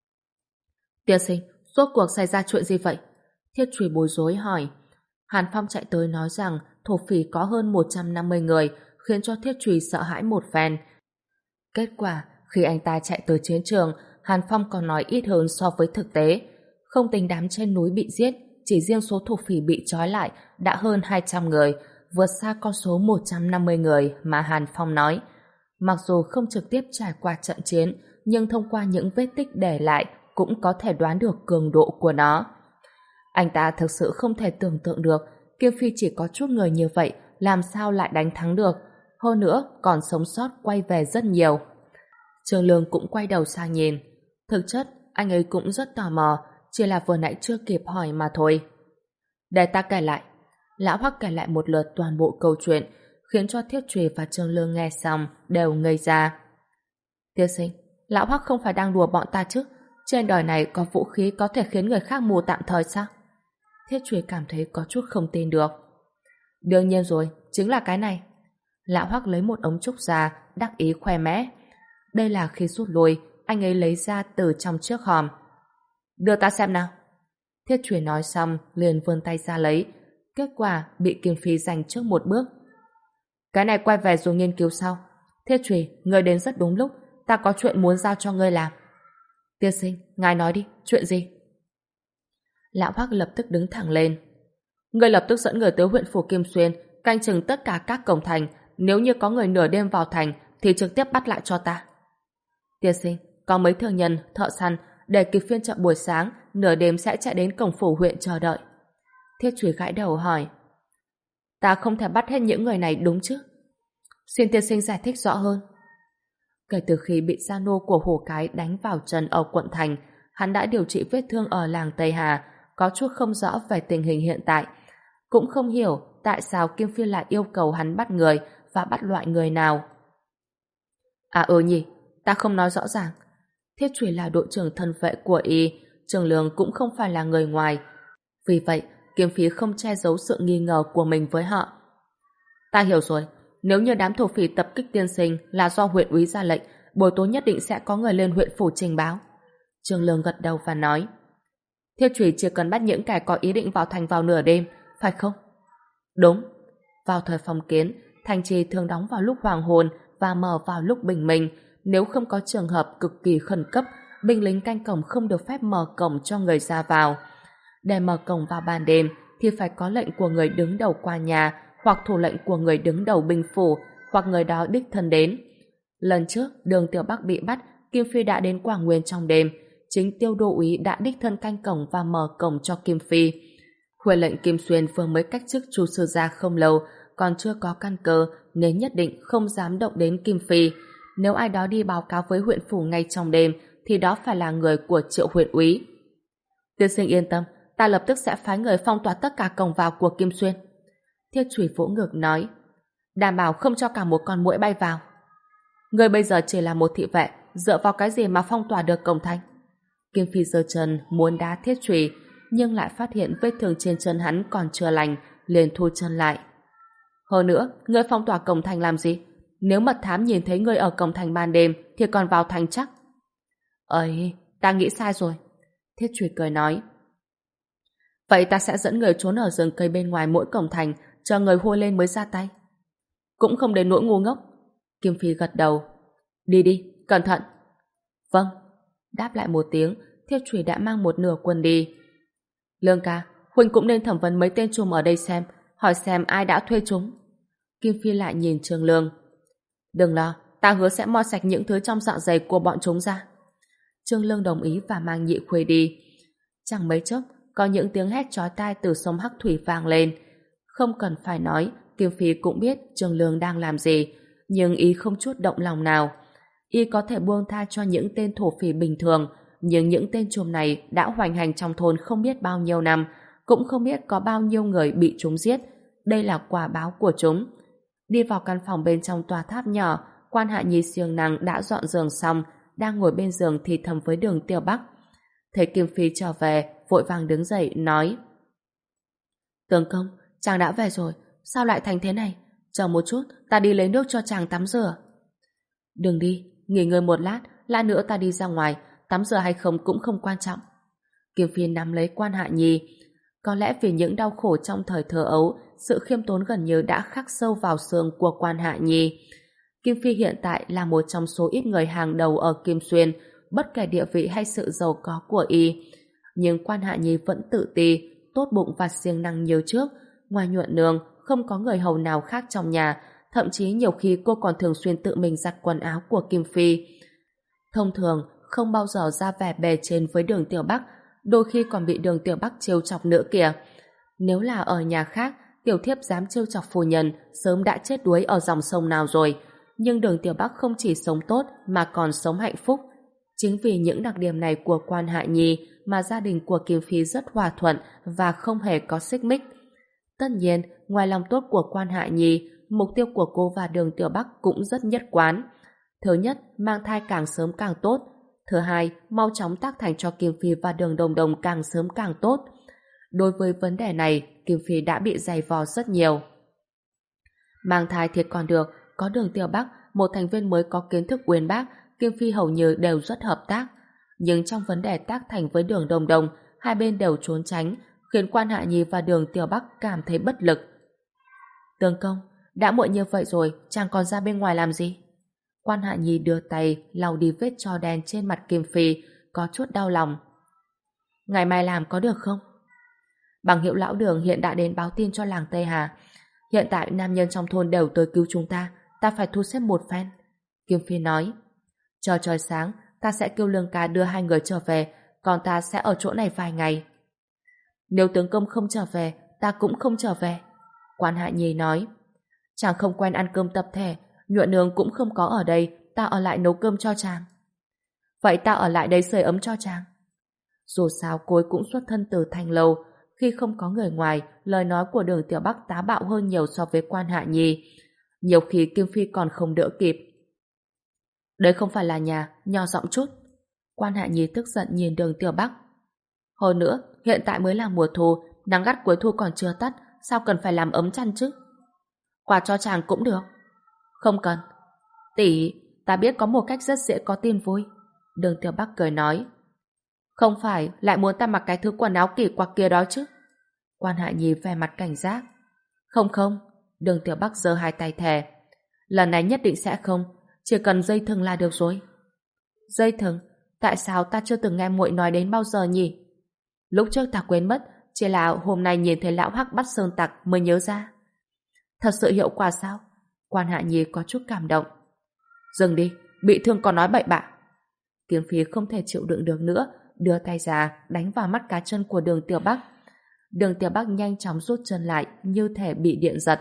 Tiên sinh, rốt cuộc xảy ra chuyện gì vậy? Thiết Trùy bối rối hỏi. Hàn Phong chạy tới nói rằng thổ phỉ có hơn một trăm năm mươi người, khiến cho Thiết Trùy sợ hãi một phen. Kết quả, khi anh ta chạy tới chiến trường, Hàn Phong còn nói ít hơn so với thực tế. Không tính đám trên núi bị giết, chỉ riêng số thổ phỉ bị trói lại đã hơn hai trăm người, vượt xa con số một trăm năm mươi người mà Hàn Phong nói. Mặc dù không trực tiếp trải qua trận chiến, nhưng thông qua những vết tích để lại cũng có thể đoán được cường độ của nó. Anh ta thực sự không thể tưởng tượng được Kim Phi chỉ có chút người như vậy làm sao lại đánh thắng được, hơn nữa còn sống sót quay về rất nhiều. Trương Lương cũng quay đầu sang nhìn. Thực chất anh ấy cũng rất tò mò, chỉ là vừa nãy chưa kịp hỏi mà thôi. Để ta kể lại. Lão Hoắc kể lại một lượt toàn bộ câu chuyện, khiến cho Thiết Trùy và Trương Lương nghe xong đều ngây ra. Tiên sinh, Lão Hoắc không phải đang đùa bọn ta chứ? Trên đời này có vũ khí có thể khiến người khác mù tạm thời sao? Thiết Trùy cảm thấy có chút không tin được. Đương nhiên rồi, chính là cái này. Lão Hoắc lấy một ống trúc ra, đắc ý khoe mẽ. Đây là khi rút lui, anh ấy lấy ra từ trong chiếc hòm. Đưa ta xem nào. Thiết Trùy nói xong, liền vươn tay ra lấy. Kết quả bị Kim Phi giành trước một bước. Cái này quay về rồi nghiên cứu sau. Thiết Trùy, ngươi đến rất đúng lúc, ta có chuyện muốn giao cho ngươi làm. Tiên sinh, ngài nói đi, chuyện gì? Lão Hoắc lập tức đứng thẳng lên. Ngươi lập tức dẫn người tới huyện phủ Kim Xuyên, canh chừng tất cả các cổng thành, nếu như có người nửa đêm vào thành thì trực tiếp bắt lại cho ta. Tiên sinh, có mấy thương nhân, thợ săn để kịp phiên chợ buổi sáng, nửa đêm sẽ chạy đến cổng phủ huyện chờ đợi. Thiết Trùy gãi đầu hỏi. Ta không thể bắt hết những người này đúng chứ? Xin tiên sinh giải thích rõ hơn. Kể từ khi bị gia nô của Hổ Cái đánh vào chân ở quận thành, hắn đã điều trị vết thương ở làng Tây Hà, có chút không rõ về tình hình hiện tại. Cũng không hiểu tại sao Kim Phi lại yêu cầu hắn bắt người và bắt loại người nào. À ừ nhỉ, ta không nói rõ ràng. Thiết Trùy là đội trưởng thân vệ của y, Trường Lương cũng không phải là người ngoài. Vì vậy, Kiếm Phi không che giấu sự nghi ngờ của mình với họ. Ta hiểu rồi, nếu như đám thổ phỉ tập kích tiên sinh là do huyện úy ra lệnh, buổi tối nhất định sẽ có người lên huyện phủ trình báo. Trường Lương gật đầu và nói, Thiết Trùy chỉ cần bắt những kẻ có ý định vào thành vào nửa đêm, phải không? Đúng. Vào thời phong kiến, thành trì thường đóng vào lúc hoàng hôn và mở vào lúc bình minh. Nếu không có trường hợp cực kỳ khẩn cấp, binh lính canh cổng không được phép mở cổng cho người ra vào. Để mở cổng vào ban đêm thì phải có lệnh của người đứng đầu qua nhà, hoặc thủ lệnh của người đứng đầu binh phủ, hoặc người đó đích thân đến. Lần trước, Đường Tiểu Bắc bị bắt, Kim Phi đã đến Quảng Nguyên trong đêm. Chính Tiêu Đô úy đã đích thân canh cổng và mở cổng cho Kim Phi. Huệ lệnh Kim Xuyên vừa mới cách chức Chu sư gia không lâu, còn chưa có căn cơ nên nhất định không dám động đến Kim Phi. Nếu ai đó đi báo cáo với huyện phủ ngay trong đêm thì đó phải là người của Triệu huyện úy. Tiên sinh yên tâm, ta lập tức sẽ phái người phong tỏa tất cả cổng vào của Kim Xuyên. Thiết Trùy vỗ ngực nói, đảm bảo không cho cả một con muỗi bay vào. Người bây giờ chỉ là một thị vệ, dựa vào cái gì mà phong tỏa được cổng thành? Kim Phi giơ chân muốn đá Thiết Trùy, nhưng lại phát hiện vết thương trên chân hắn còn chưa lành, liền thu chân lại. Hơn nữa, ngươi phong tỏa cổng thành làm gì? Nếu mật thám nhìn thấy ngươi ở cổng thành ban đêm thì còn vào thành chắc. Ấy, ta nghĩ sai rồi. Thiết Trùy cười nói. Vậy ta sẽ dẫn người trốn ở rừng cây bên ngoài mỗi cổng thành, chờ người hôi lên mới ra tay. Cũng không đến nỗi ngu ngốc. Kim Phi gật đầu. Đi đi, cẩn thận. Vâng. Đáp lại một tiếng, Thiết Trùy đã mang một nửa quân đi. Lương ca, huynh cũng nên thẩm vấn mấy tên trùm ở đây xem, hỏi xem ai đã thuê chúng. Kim Phi lại nhìn Trường Lương. Đừng lo, ta hứa sẽ moi sạch những thứ trong dạ dày của bọn chúng ra. Trương Lương đồng ý và mang Nhị Khuê đi. Chẳng mấy chốc, có những tiếng hét chói tai từ sông Hắc Thủy vang lên. Không cần phải nói, Kim Phi cũng biết Trương Lương đang làm gì, nhưng y không chút động lòng nào. Y có thể buông tha cho những tên thổ phỉ bình thường, nhưng những tên trùm này đã hoành hành trong thôn không biết bao nhiêu năm, cũng không biết có bao nhiêu người bị chúng giết. Đây là quả báo của chúng. Đi vào căn phòng bên trong tòa tháp nhỏ, Quan Hạ Nhi siêng năng đã dọn giường xong, đang ngồi bên giường thì thầm với Đường Tiểu Bắc. Thấy Kim Phi trở về, vội vàng đứng dậy, nói: Tướng công, chàng đã về rồi, sao lại thành thế này? Chờ một chút, ta đi lấy nước cho chàng tắm rửa. Đừng đi, nghỉ ngơi một lát, lát nữa ta đi ra ngoài, tắm rửa hay không cũng không quan trọng. Kim Phi nắm lấy Quan Hạ Nhi. Có lẽ vì những đau khổ trong thời thơ ấu, sự khiêm tốn gần như đã khắc sâu vào xương của Quan Hạ Nhi. Kim Phi hiện tại là một trong số ít người hàng đầu ở Kim Xuyên, bất kể địa vị hay sự giàu có của y. Nhưng Quan Hạ Nhi vẫn tự ti, tốt bụng và siêng năng như trước. Ngoài Nhuận Nương, không có người hầu nào khác trong nhà, thậm chí nhiều khi cô còn thường xuyên tự mình giặt quần áo của Kim Phi. Thông thường, không bao giờ ra vẻ bề trên với Đường Tiểu Bắc, đôi khi còn bị Đường Tiểu Bắc trêu chọc nữa kìa. Nếu là ở nhà khác, tiểu thiếp dám trêu chọc phu nhân sớm đã chết đuối ở dòng sông nào rồi. Nhưng Đường Tiểu Bắc không chỉ sống tốt mà còn sống hạnh phúc. Chính vì những đặc điểm này của Quan Hạ Nhi mà gia đình của Kim Phi rất hòa thuận và không hề có xích mích. Tất nhiên, ngoài lòng tốt của Quan Hạ Nhi, mục tiêu của cô và Đường Tiểu Bắc cũng rất nhất quán. Thứ nhất, mang thai càng sớm càng tốt. Thứ hai, mau chóng tác thành cho Kim Phi và Đường Đồng Đồng càng sớm càng tốt. Đối với vấn đề này, Kim Phi đã bị dày vò rất nhiều. Mang thai thiệt còn được, có Đường Tiểu Bắc, một thành viên mới có kiến thức uyên bác, Kim Phi hầu như đều rất hợp tác. Nhưng trong vấn đề tác thành với Đường Đồng Đồng, hai bên đều trốn tránh, khiến Quan Hạ Nhi và Đường Tiểu Bắc cảm thấy bất lực. Tướng công, đã muộn như vậy rồi, chàng còn ra bên ngoài làm gì? Quan Hạ Nhi đưa tay lau đi vết tro đen trên mặt Kim Phi, có chút đau lòng. Ngày mai làm có được không? Bằng hiệu lão Đường hiện đã đến báo tin cho làng Tây Hà. Hiện tại nam nhân trong thôn đều tới cứu chúng ta, ta phải thu xếp một phen. Kim Phi nói. Chờ trời sáng, ta sẽ kêu Lương ca đưa hai người trở về, còn ta sẽ ở chỗ này vài ngày. Nếu tướng công không trở về, ta cũng không trở về. Quan Hạ Nhi nói. Chàng không quen ăn cơm tập thể, Nhuận Nương cũng không có ở đây, ta ở lại nấu cơm cho chàng. Vậy ta ở lại đây sưởi ấm cho chàng. Dù sao cô ấy cũng xuất thân từ Thanh Lâu, khi không có người ngoài, lời nói của Đường Tiểu Bắc táo bạo hơn nhiều so với Quan Hạ Nhi. Nhiều khi Kim Phi còn không đỡ kịp. Đấy không phải là nhà, nho giọng chút. Quan Hạ Nhi tức giận nhìn Đường Tiểu Bắc. Hơn nữa, hiện tại mới là mùa thu, nắng gắt cuối thu còn chưa tắt, sao cần phải làm ấm chăn chứ? Quà cho chàng cũng được. Không cần. Tỷ, ta biết có một cách rất dễ có tin vui. Đường Tiểu Bắc cười nói. Không phải lại muốn ta mặc cái thứ quần áo kỳ quặc kia đó chứ? Quan Hạ Nhi vẻ mặt cảnh giác. Không không, Đường Tiểu Bắc giơ hai tay thề. Lần này nhất định sẽ không, chỉ cần dây thừng là được rồi. Dây thừng? Tại sao ta chưa từng nghe muội nói đến bao giờ nhỉ? Lúc trước ta quên mất, chỉ là hôm nay nhìn thấy lão Hắc bắt sơn tặc mới nhớ ra. Thật sự hiệu quả sao? Quan Hạ Nhi có chút cảm động. Dừng đi, bị thương còn nói bậy bạ. Kiếm Phi không thể chịu đựng được nữa, đưa tay ra đánh vào mắt cá chân của Đường Tiểu Bắc. Đường Tiểu Bắc nhanh chóng rút chân lại như thể bị điện giật.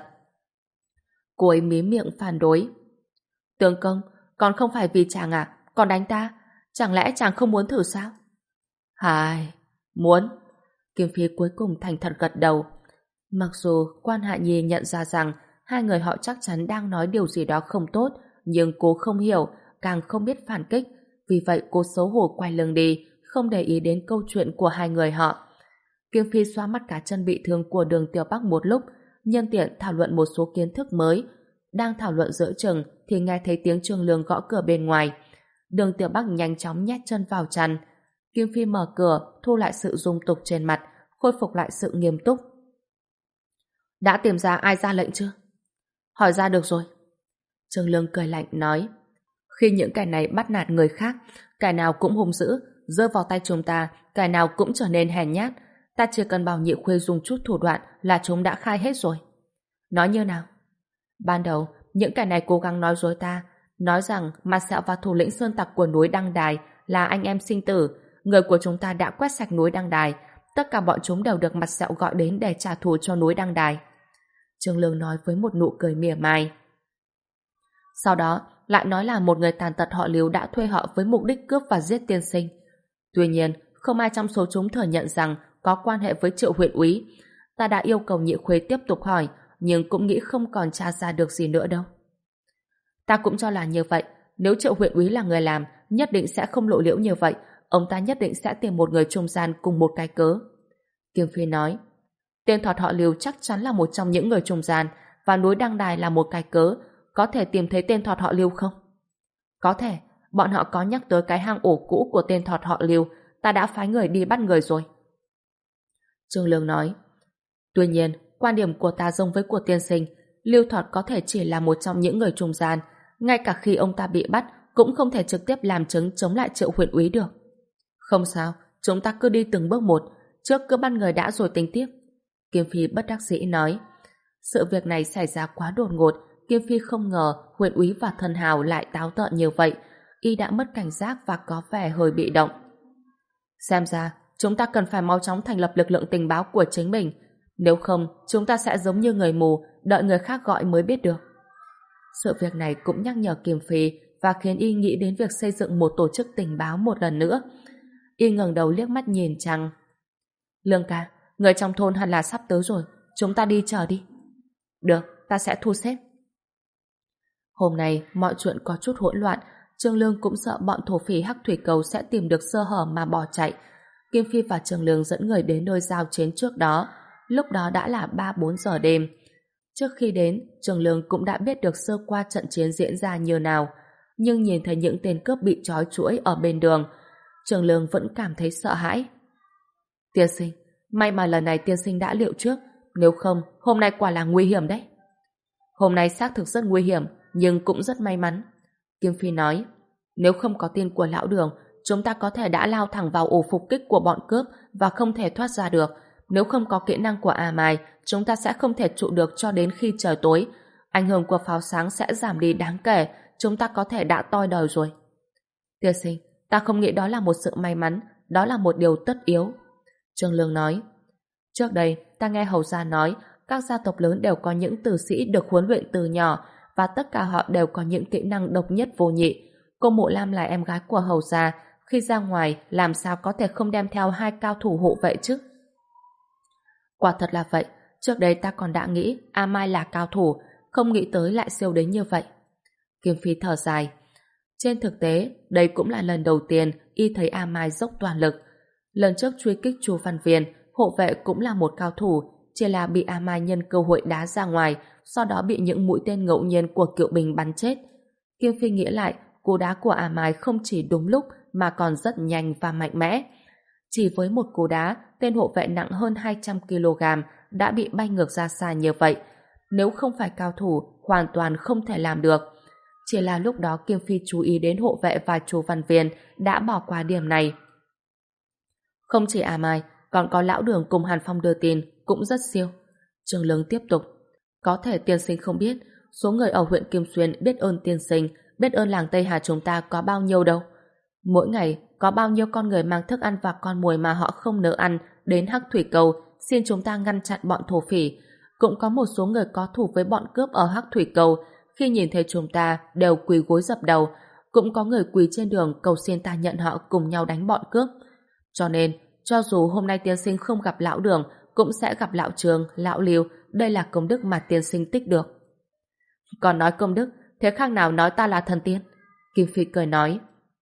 Cô ấy mí miệng phản đối. Tướng công, còn không phải vì chàng à, còn đánh ta, chẳng lẽ chàng không muốn thử sao? Hài, muốn. Kiếm Phi cuối cùng thành thật gật đầu. Mặc dù Quan Hạ Nhi nhận ra rằng hai người họ chắc chắn đang nói điều gì đó không tốt, nhưng cô không hiểu, càng không biết phản kích, vì vậy cô xấu hổ quay lưng đi, không để ý đến câu chuyện của hai người họ. Kiếm Phi xoa mắt cá chân bị thương của Đường Tiểu Bắc một lúc, nhân tiện thảo luận một số kiến thức mới. Đang thảo luận giữa chừng thì nghe thấy tiếng Trương Lương gõ cửa bên ngoài. Đường Tiểu Bắc nhanh chóng nhét chân vào chăn. Kiếm Phi mở cửa, thu lại sự dung tục trên mặt, khôi phục lại sự nghiêm túc. Đã tìm ra ai ra lệnh chưa? Hỏi ra được rồi. Trương Lương cười lạnh nói, khi những kẻ này bắt nạt người khác, kẻ nào cũng hung dữ, rơi vào tay chúng ta, kẻ nào cũng trở nên hèn nhát. Ta chỉ cần bảo Nhị Khuê dùng chút thủ đoạn là chúng đã khai hết rồi. Nói như nào? Ban đầu, những kẻ này cố gắng nói dối ta, nói rằng Mặt Sẹo và thủ lĩnh sơn tặc của núi Đăng Đài là anh em sinh tử, người của chúng ta đã quét sạch núi Đăng Đài, tất cả bọn chúng đều được Mặt Sẹo gọi đến để trả thù cho núi Đăng Đài. Trương Lương nói với một nụ cười mỉa mai. Sau đó, lại nói là một người tàn tật họ Lưu đã thuê họ với mục đích cướp và giết tiên sinh. Tuy nhiên, không ai trong số chúng thừa nhận rằng có quan hệ với Triệu huyện úy. Ta đã yêu cầu Nhị Khuê tiếp tục hỏi, nhưng cũng nghĩ không còn tra ra được gì nữa đâu. Ta cũng cho là như vậy, nếu Triệu huyện úy là người làm, nhất định sẽ không lộ liễu như vậy, ông ta nhất định sẽ tìm một người trung gian cùng một cái cớ. Kiếm Phi nói, tên thọt họ Lưu chắc chắn là một trong những người trung gian, và núi Đăng Đài là một cái cớ, có thể tìm thấy tên thọt họ Lưu không? Có thể, bọn họ có nhắc tới cái hang ổ cũ của tên thọt họ Lưu, ta đã phái người đi bắt người rồi. Trương Lương nói, tuy nhiên, quan điểm của ta giống với của tiên sinh, Lưu Thọt có thể chỉ là một trong những người trung gian, ngay cả khi ông ta bị bắt, cũng không thể trực tiếp làm chứng chống lại Triệu huyện úy được. Không sao, chúng ta cứ đi từng bước một, trước cứ bắt người đã rồi tính tiếp. Kiếm Phi bất đắc dĩ nói, sự việc này xảy ra quá đột ngột, Kiếm Phi không ngờ huyện úy và thân hào lại táo tợn như vậy, y đã mất cảnh giác và có vẻ hơi bị động. Xem ra, chúng ta cần phải mau chóng thành lập lực lượng tình báo của chính mình, nếu không, chúng ta sẽ giống như người mù, đợi người khác gọi mới biết được. Sự việc này cũng nhắc nhở Kiếm Phi và khiến y nghĩ đến việc xây dựng một tổ chức tình báo một lần nữa. Y ngẩng đầu liếc mắt nhìn chàng. Lương ca, người trong thôn hẳn là sắp tới rồi, chúng ta đi chờ đi. Được, ta sẽ thu xếp. Hôm nay, mọi chuyện có chút hỗn loạn, Trương Lương cũng sợ bọn thổ phỉ Hắc Thủy Cầu sẽ tìm được sơ hở mà bỏ chạy. Kim Phi và Trương Lương dẫn người đến nơi giao chiến trước đó, lúc đó đã là ba bốn giờ đêm. Trước khi đến, Trương Lương cũng đã biết được sơ qua trận chiến diễn ra như nào, nhưng nhìn thấy những tên cướp bị trói chuỗi ở bên đường, Trương Lương vẫn cảm thấy sợ hãi. Tiên sinh, may mà lần này tiên sinh đã liệu trước, nếu không, hôm nay quả là nguy hiểm đấy. Hôm nay xác thực rất nguy hiểm, nhưng cũng rất may mắn. Kim Phi nói, nếu không có tin của lão Đường, chúng ta có thể đã lao thẳng vào ổ phục kích của bọn cướp và không thể thoát ra được. Nếu không có kỹ năng của A Mai, chúng ta sẽ không thể trụ được cho đến khi trời tối. Ảnh hưởng của pháo sáng sẽ giảm đi đáng kể, chúng ta có thể đã toi đời rồi. Tiên sinh, ta không nghĩ đó là một sự may mắn, đó là một điều tất yếu. Trương Lương nói, trước đây ta nghe hầu gia nói các gia tộc lớn đều có những tử sĩ được huấn luyện từ nhỏ và tất cả họ đều có những kỹ năng độc nhất vô nhị. Cô Mộ Lam là em gái của hầu gia, khi ra ngoài làm sao có thể không đem theo hai cao thủ hộ vệ chứ? Quả thật là vậy, trước đây ta còn đã nghĩ A Mai là cao thủ, không nghĩ tới lại siêu đến như vậy. Kim Phi thở dài, Trên thực tế, đây cũng là lần đầu tiên y thấy A Mai dốc toàn lực. Lần trước truy kích Chu Văn Viên, hộ vệ cũng là một cao thủ, chỉ là bị A Mai nhân cơ hội đá ra ngoài, sau đó bị những mũi tên ngẫu nhiên của Kiệu Bình bắn chết. Kim Phi nghĩ lại, cú đá của A Mai không chỉ đúng lúc mà còn rất nhanh và mạnh mẽ. Chỉ với một cú đá, tên hộ vệ nặng hơn hai trăm ki lô gam đã bị bay ngược ra xa như vậy. Nếu không phải cao thủ, hoàn toàn không thể làm được. Chỉ là lúc đó Kim Phi chú ý đến hộ vệ và Chu Văn Viên đã bỏ qua điểm này. Không chỉ A Mai, còn có Lão Đường cùng Hàn Phong đưa tin cũng rất siêu. Trương Lương tiếp tục. Có thể tiên sinh không biết, số người ở huyện Kim Xuyên biết ơn tiên sinh, biết ơn làng Tây Hà chúng ta có bao nhiêu đâu. Mỗi ngày, có bao nhiêu con người mang thức ăn và con mồi mà họ không nỡ ăn đến Hắc Thủy Cầu xin chúng ta ngăn chặn bọn thổ phỉ. Cũng có một số người có thù với bọn cướp ở Hắc Thủy Cầu, khi nhìn thấy chúng ta đều quỳ gối dập đầu. Cũng có người quỳ trên đường cầu xin ta nhận họ cùng nhau đánh bọn cướp. Cho nên, cho dù hôm nay tiên sinh không gặp Lão Đường, cũng sẽ gặp Lão Trường, Lão Liêu. Đây là công đức mà tiên sinh tích được. Còn nói công đức, thế khác nào nói ta là thần tiên? Kim Phi cười nói.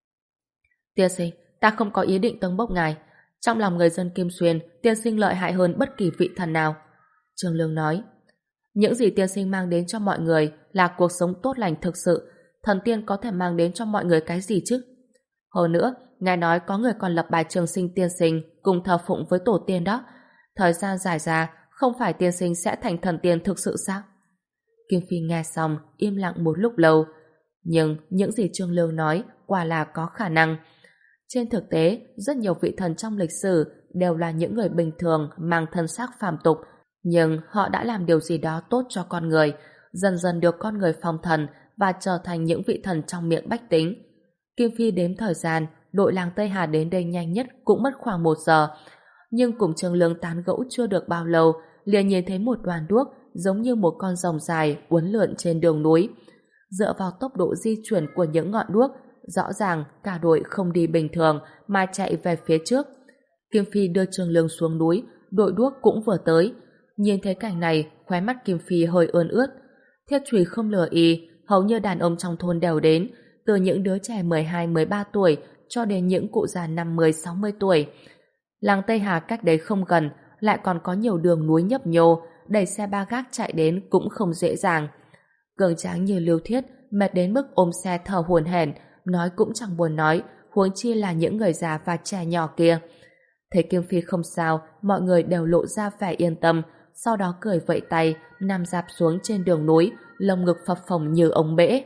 Tiên sinh, ta không có ý định tâng bốc ngài. Trong lòng người dân Kim Xuyên, tiên sinh lợi hại hơn bất kỳ vị thần nào. Trương Lương nói. Những gì tiên sinh mang đến cho mọi người là cuộc sống tốt lành thực sự. Thần tiên có thể mang đến cho mọi người cái gì chứ? Hơn nữa, ngài nói có người còn lập bài trường sinh tiên sinh cùng thờ phụng với tổ tiên đó. Thời gian dài ra, không phải tiên sinh sẽ thành thần tiên thực sự sao? Kim Phi nghe xong, im lặng một lúc lâu. Nhưng những gì Trương Lương nói quả là có khả năng. Trên thực tế, rất nhiều vị thần trong lịch sử đều là những người bình thường mang thân xác phàm tục, nhưng họ đã làm điều gì đó tốt cho con người, dần dần được con người phong thần và trở thành những vị thần trong miệng bách tính. Kim Phi đếm thời gian, đội làng Tây Hà đến đây nhanh nhất cũng mất khoảng một giờ. Nhưng cùng Trương Lương tán gẫu chưa được bao lâu, liền nhìn thấy một đoàn đuốc giống như một con rồng dài uốn lượn trên đường núi. Dựa vào tốc độ di chuyển của những ngọn đuốc, rõ ràng cả đội không đi bình thường mà chạy về phía trước. Kim Phi đưa Trương Lương xuống núi, đội đuốc cũng vừa tới. Nhìn thấy cảnh này, khóe mắt Kim Phi hơi ươn ướt. Thiết Chùy không lừa y, hầu như đàn ông trong thôn đều đến, từ những đứa trẻ mười hai mười ba tuổi cho đến những cụ già năm mươi sáu mươi tuổi. Làng Tây Hà cách đấy không gần, lại còn có nhiều đường núi nhấp nhô, đẩy xe ba gác chạy đến cũng không dễ dàng. Cường tráng như Lưu Thiết, mệt đến mức ôm xe thở hổn hển, nói cũng chẳng buồn nói, huống chi là những người già và trẻ nhỏ kia. Thấy Kim Phi không sao, mọi người đều lộ ra vẻ yên tâm, sau đó cười vẫy tay, nằm dạp xuống trên đường núi, lồng ngực phập phồng như ống bể.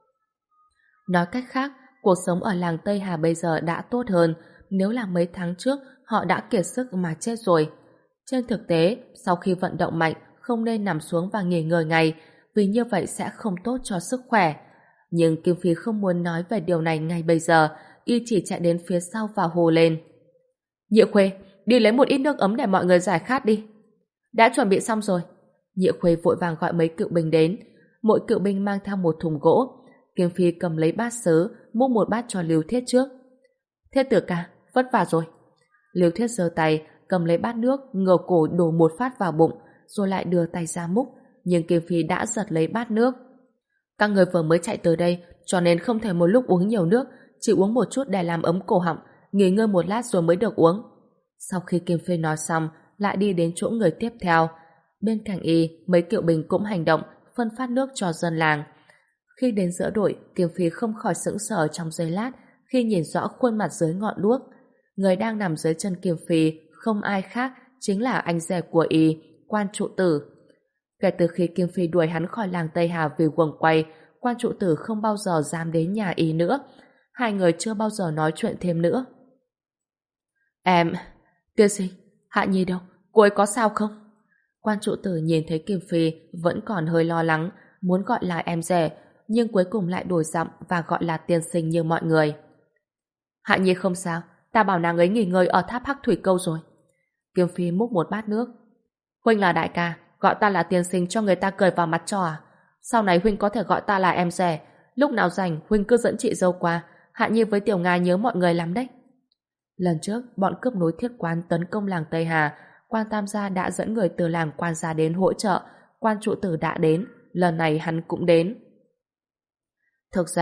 Nói cách khác, cuộc sống ở làng Tây Hà bây giờ đã tốt hơn, nếu là mấy tháng trước họ đã kiệt sức mà chết rồi. Trên thực tế, sau khi vận động mạnh, không nên nằm xuống và nghỉ ngơi ngay, vì như vậy sẽ không tốt cho sức khỏe. Nhưng Kim Phi không muốn nói về điều này ngay bây giờ, y chỉ chạy đến phía sau và hô lên. Nhị Khuê, đi lấy một ít nước ấm để mọi người giải khát đi. Đã chuẩn bị xong rồi. Nhị Khuê vội vàng gọi mấy cựu binh đến. Mỗi cựu binh mang theo một thùng gỗ. Kim Phi cầm lấy bát sứ, múc một bát cho Lưu Thiết trước. Thiết tử ca, vất vả rồi. Lưu Thiết giơ tay, cầm lấy bát nước, ngửa cổ đổ một phát vào bụng, rồi lại đưa tay ra múc. Nhưng Kim Phi đã giật lấy bát nước. Các người vừa mới chạy tới đây, cho nên không thể một lúc uống nhiều nước, chỉ uống một chút để làm ấm cổ họng, nghỉ ngơi một lát rồi mới được uống. Sau khi Kim Phi nói xong, lại đi đến chỗ người tiếp theo. Bên cạnh y, mấy cựu binh cũng hành động, phân phát nước cho dân làng. Khi đến giữa đội, Kim Phi không khỏi sững sờ trong giây lát khi nhìn rõ khuôn mặt dưới ngọn đuốc. Người đang nằm dưới chân Kim Phi không ai khác, chính là anh rể của y, Quan Trụ Tử. Kể từ khi Kim Phi đuổi hắn khỏi làng Tây Hà vì guồng quay, Quan Trụ Tử không bao giờ dám đến nhà y nữa. Hai người chưa bao giờ nói chuyện thêm nữa. Em... Tiên sinh, Hạ Nhi đâu? Cô ấy có sao không? Quan Trụ Tử nhìn thấy Kim Phi vẫn còn hơi lo lắng, muốn gọi lại em rể, nhưng cuối cùng lại đổi giọng và gọi là tiên sinh như mọi người. Hạ Nhi không sao, ta bảo nàng ấy nghỉ ngơi ở tháp Hắc Thủy Câu rồi. Kim Phi múc một bát nước. Huynh là đại ca, gọi ta là tiên sinh cho người ta cười vào mặt cho à? Sau này Huynh có thể gọi ta là em rể. Lúc nào rảnh Huynh cứ dẫn chị dâu qua. Hạ Nhi với Tiểu Nga nhớ mọi người lắm đấy. Lần trước bọn cướp nối Thiết Quán tấn công làng Tây Hà, Quan Tam gia đã dẫn người từ làng Quan gia đến hỗ trợ. Quan Trụ Tử đã đến, lần này hắn cũng đến. Thực ra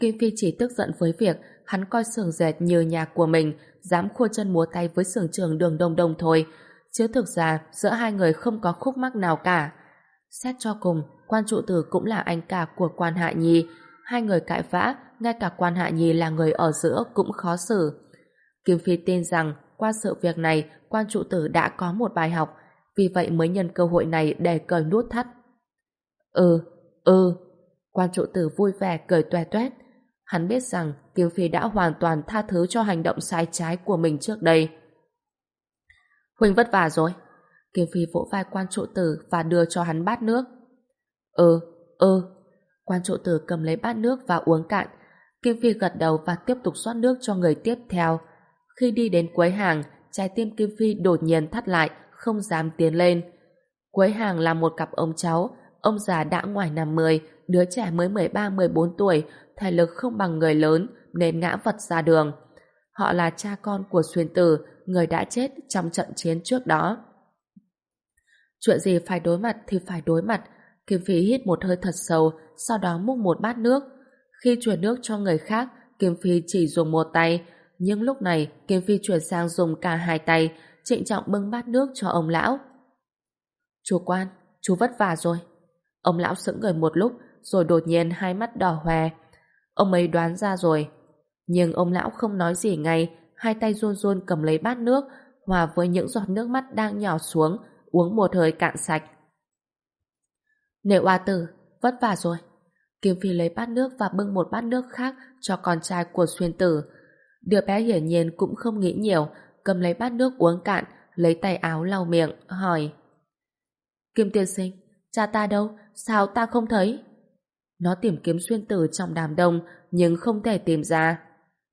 Kim Phi chỉ tức giận với việc hắn coi xưởng dệt như nhà của mình, dám khua chân múa tay với xưởng trưởng Đường Đông Đông thôi, chứ thực ra giữa hai người không có khúc mắc nào cả. Xét cho cùng, Quan Trụ Tử cũng là anh cả của Quan Hạ Nhi, hai người cãi vã, ngay cả Quan Hạ Nhi là người ở giữa cũng khó xử. Kim Phi tin rằng qua sự việc này, Quan Trụ Tử đã có một bài học, vì vậy mới nhân cơ hội này để cởi nút thắt. Ừ, ừ, Quan Trụ Tử vui vẻ cười toe toét. Hắn biết rằng Kim Phi đã hoàn toàn tha thứ cho hành động sai trái của mình trước đây. Huynh vất vả rồi. Kim Phi vỗ vai Quan Trụ Tử và đưa cho hắn bát nước. Ừ, ừ. Quan Trụ Tử cầm lấy bát nước và uống cạn. Kim Phi gật đầu và tiếp tục rót nước cho người tiếp theo. Khi đi đến cuối hàng, trái tim Kim Phi đột nhiên thắt lại, không dám tiến lên. Cuối hàng là một cặp ông cháu, ông già đã ngoài năm mươi, đứa trẻ mới mười ba mười bốn tuổi, thể lực không bằng người lớn nên ngã vật ra đường. Họ là cha con của Xuyên Tử, người đã chết trong trận chiến trước đó. Chuyện gì phải đối mặt thì phải đối mặt. Kim Phi hít một hơi thật sâu, sau đó múc một bát nước. Khi chuyển nước cho người khác, Kim Phi chỉ dùng một tay, nhưng lúc này Kim Phi chuyển sang dùng cả hai tay, trịnh trọng bưng bát nước cho ông lão. Chú Quan, chú vất vả rồi. Ông lão sững người một lúc, rồi đột nhiên hai mắt đỏ hoe. Ông ấy đoán ra rồi. Nhưng ông lão không nói gì ngay, hai tay run run cầm lấy bát nước, hòa với những giọt nước mắt đang nhỏ xuống, uống một hơi cạn sạch. Nệ Oa Tử, vất vả rồi. Kim Phi lấy bát nước và bưng một bát nước khác cho con trai của Xuyên Tử. Đứa bé hiển nhiên cũng không nghĩ nhiều, cầm lấy bát nước uống cạn, lấy tay áo lau miệng, hỏi: Kim tiên sinh, cha ta đâu? Sao ta không thấy? Nó tìm kiếm Xuyên Tử trong đám đông, nhưng không thể tìm ra.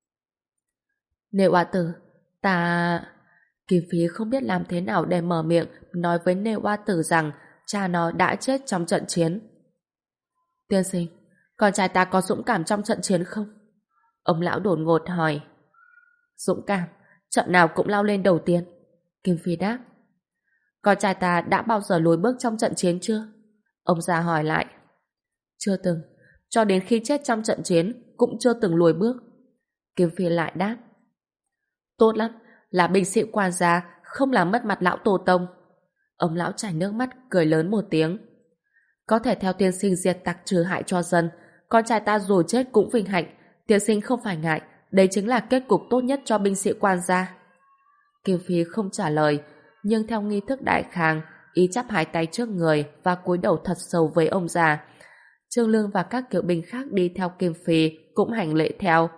Nệ Oa Tử, ta... Kim Phi không biết làm thế nào để mở miệng nói với Nệ Oa Tử rằng cha nó đã chết trong trận chiến. Tiên sinh, con trai ta có dũng cảm trong trận chiến không? Ông lão đột ngột hỏi. Dũng cảm, trận nào cũng lao lên đầu tiên. Kim Phi đáp. Con trai ta đã bao giờ lùi bước trong trận chiến chưa? Ông già hỏi lại. Chưa từng, cho đến khi chết trong trận chiến cũng chưa từng lùi bước. Kim Phi lại đáp. Tốt lắm, là binh sĩ Quan gia, không làm mất mặt lão tổ tông. Ông lão chảy nước mắt cười lớn một tiếng. Có thể theo tiên sinh diệt tặc trừ hại cho dân, con trai ta dù chết cũng vinh hạnh. Tiên sinh không phải ngại, đây chính là kết cục tốt nhất cho binh sĩ Quan gia. Kim Phi không trả lời, nhưng theo nghi thức đại khang, y chắp hai tay trước người và cúi đầu thật sâu với ông già. Trương Lương và các kiệu binh khác đi theo Kim Phi cũng hành lễ theo.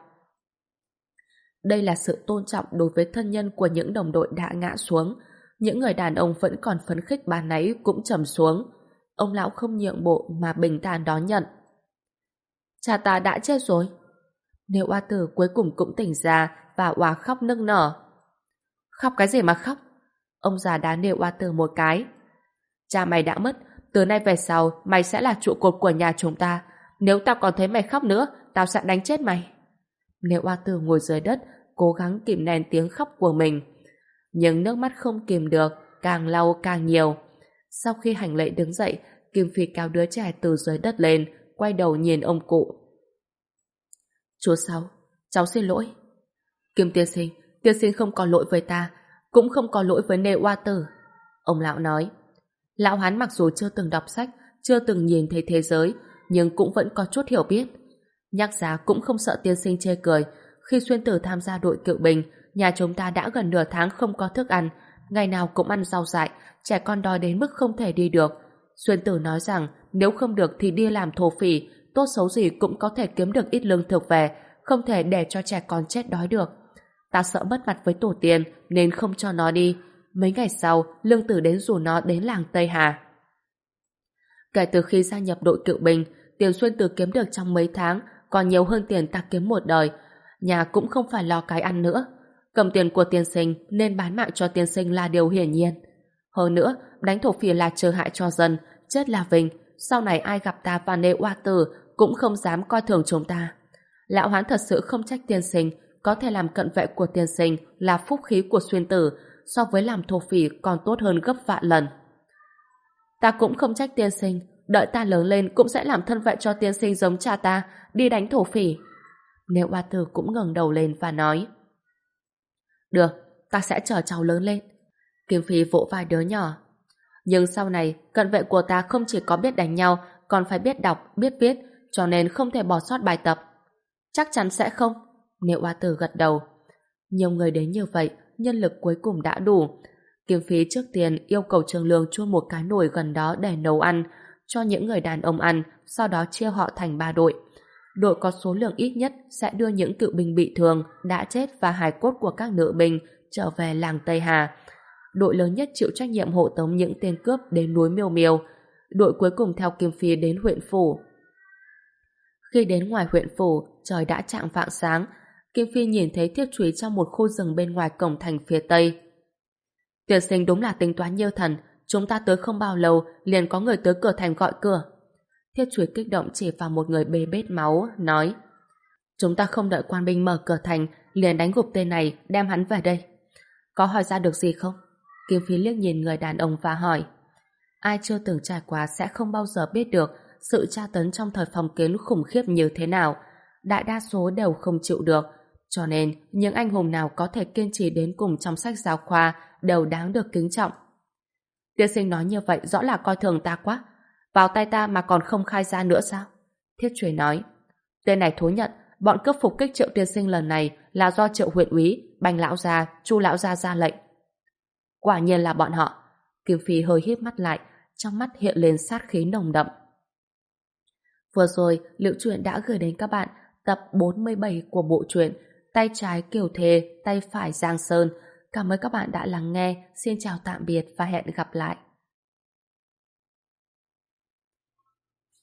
Đây là sự tôn trọng đối với thân nhân của những đồng đội đã ngã xuống. Những người đàn ông vẫn còn phấn khích ban nãy cũng trầm xuống. Ông lão không nhượng bộ mà bình thản đón nhận. Cha ta đã chết rồi. Nếu Oa Tử cuối cùng cũng tỉnh ra và oà khóc nức nở. Khóc cái gì mà khóc? Ông già đá Nêu Oa Tử một cái. Cha mày đã mất, từ nay về sau mày sẽ là trụ cột của nhà chúng ta. Nếu tao còn thấy mày khóc nữa, tao sẽ đánh chết mày. Nêu Oa Tử ngồi dưới đất, cố gắng kìm nén tiếng khóc của mình. Nhưng nước mắt không kìm được, càng lau càng nhiều. Sau khi hành lễ đứng dậy, Kim Phi kéo đứa trẻ từ dưới đất lên, quay đầu nhìn ông cụ. Chú Sáu, cháu xin lỗi. Kim tiên sinh, tiên sinh không có lỗi với ta, cũng không có lỗi với Nêu Oa Tử. Ông lão nói. Lão hắn mặc dù chưa từng đọc sách, chưa từng nhìn thấy thế giới, nhưng cũng vẫn có chút hiểu biết. Nhắc giá cũng không sợ tiên sinh chê cười. Khi Xuyên Tử tham gia đội cựu binh, nhà chúng ta đã gần nửa tháng không có thức ăn, ngày nào cũng ăn rau dại, trẻ con đói đến mức không thể đi được. Xuyên Tử nói rằng nếu không được thì đi làm thổ phỉ, tốt xấu gì cũng có thể kiếm được ít lương thực về, không thể để cho trẻ con chết đói được. Ta sợ mất mặt với tổ tiên nên không cho nó đi. Mấy ngày sau, Lương Tử đến rủ nó đến làng Tây Hà. Kể từ khi gia nhập đội cựu binh, tiền Xuyên Tử kiếm được trong mấy tháng còn nhiều hơn tiền ta kiếm một đời. Nhà cũng không phải lo cái ăn nữa. Cầm tiền của tiên sinh nên bán mạng cho tiên sinh là điều hiển nhiên. Hơn nữa, đánh thổ phỉ là trừ hại cho dân, chết là vinh. Sau này ai gặp ta và Nêu Oa Tử cũng không dám coi thường chúng ta. Lão hoán thật sự không trách tiên sinh, có thể làm cận vệ của tiên sinh là phúc khí của Xuyên Tử, so với làm thổ phỉ còn tốt hơn gấp vạn lần. Ta cũng không trách tiên sinh, đợi ta lớn lên cũng sẽ làm thân vệ cho tiên sinh giống cha ta, đi đánh thổ phỉ. Nếu Oa Tử cũng ngẩng đầu lên và nói: Được, ta sẽ chờ cháu lớn lên. Kim Phi vỗ vai đứa nhỏ. Nhưng sau này, cận vệ của ta không chỉ có biết đánh nhau, còn phải biết đọc, biết viết, cho nên không thể bỏ sót bài tập. Chắc chắn sẽ không. Nếu Oa Tử gật đầu. Nhiều người đến như vậy, nhân lực cuối cùng đã đủ. Kim Phi trước tiên yêu cầu Trường Lương chôn một cái nồi gần đó để nấu ăn, cho những người đàn ông ăn, sau đó chia họ thành ba đội. Đội có số lượng ít nhất sẽ đưa những cựu binh bị thương, đã chết và hài cốt của các nữ binh trở về làng Tây Hà. Đội lớn nhất chịu trách nhiệm hộ tống những tên cướp đến núi Miêu Miêu. Đội cuối cùng theo Kim Phi đến huyện phủ. Khi đến ngoài huyện phủ, trời đã chạng vạng sáng. Kim Phi nhìn thấy Thiết Chúy trong một khu rừng bên ngoài cổng thành phía tây. Tiên sinh đúng là tính toán như thần, chúng ta tới không bao lâu liền có người tới cửa thành gọi cửa. Thiết Chúy kích động chỉ vào một người bê bết máu, nói: Chúng ta không đợi quan binh mở cửa thành, liền đánh gục tên này, đem hắn về đây. Có hỏi ra được gì không? Kim Phi liếc nhìn người đàn ông và hỏi. Ai chưa từng trải qua sẽ không bao giờ biết được sự tra tấn trong thời phong kiến khủng khiếp như thế nào. Đại đa số đều không chịu được, cho nên những anh hùng nào có thể kiên trì đến cùng trong sách giáo khoa đều đáng được kính trọng. Tiên sinh nói như vậy rõ là coi thường ta quá. Vào tay ta mà còn không khai ra nữa sao? Thiết Chuy nói. Tên này thú nhận bọn cướp phục kích Triệu tiên sinh lần này là do Triệu huyện úy, Bành lão gia, Chu lão gia ra lệnh. Quả nhiên là bọn họ. Kim Phi hơi híp mắt lại, trong mắt hiện lên sát khí nồng đậm. Vừa rồi, Liễu Chuyện đã gửi đến các bạn tập bốn mươi bảy của bộ truyện Tay trái Kiều Thề, tay phải Giang Sơn. Cảm ơn các bạn đã lắng nghe. Xin chào tạm biệt và hẹn gặp lại.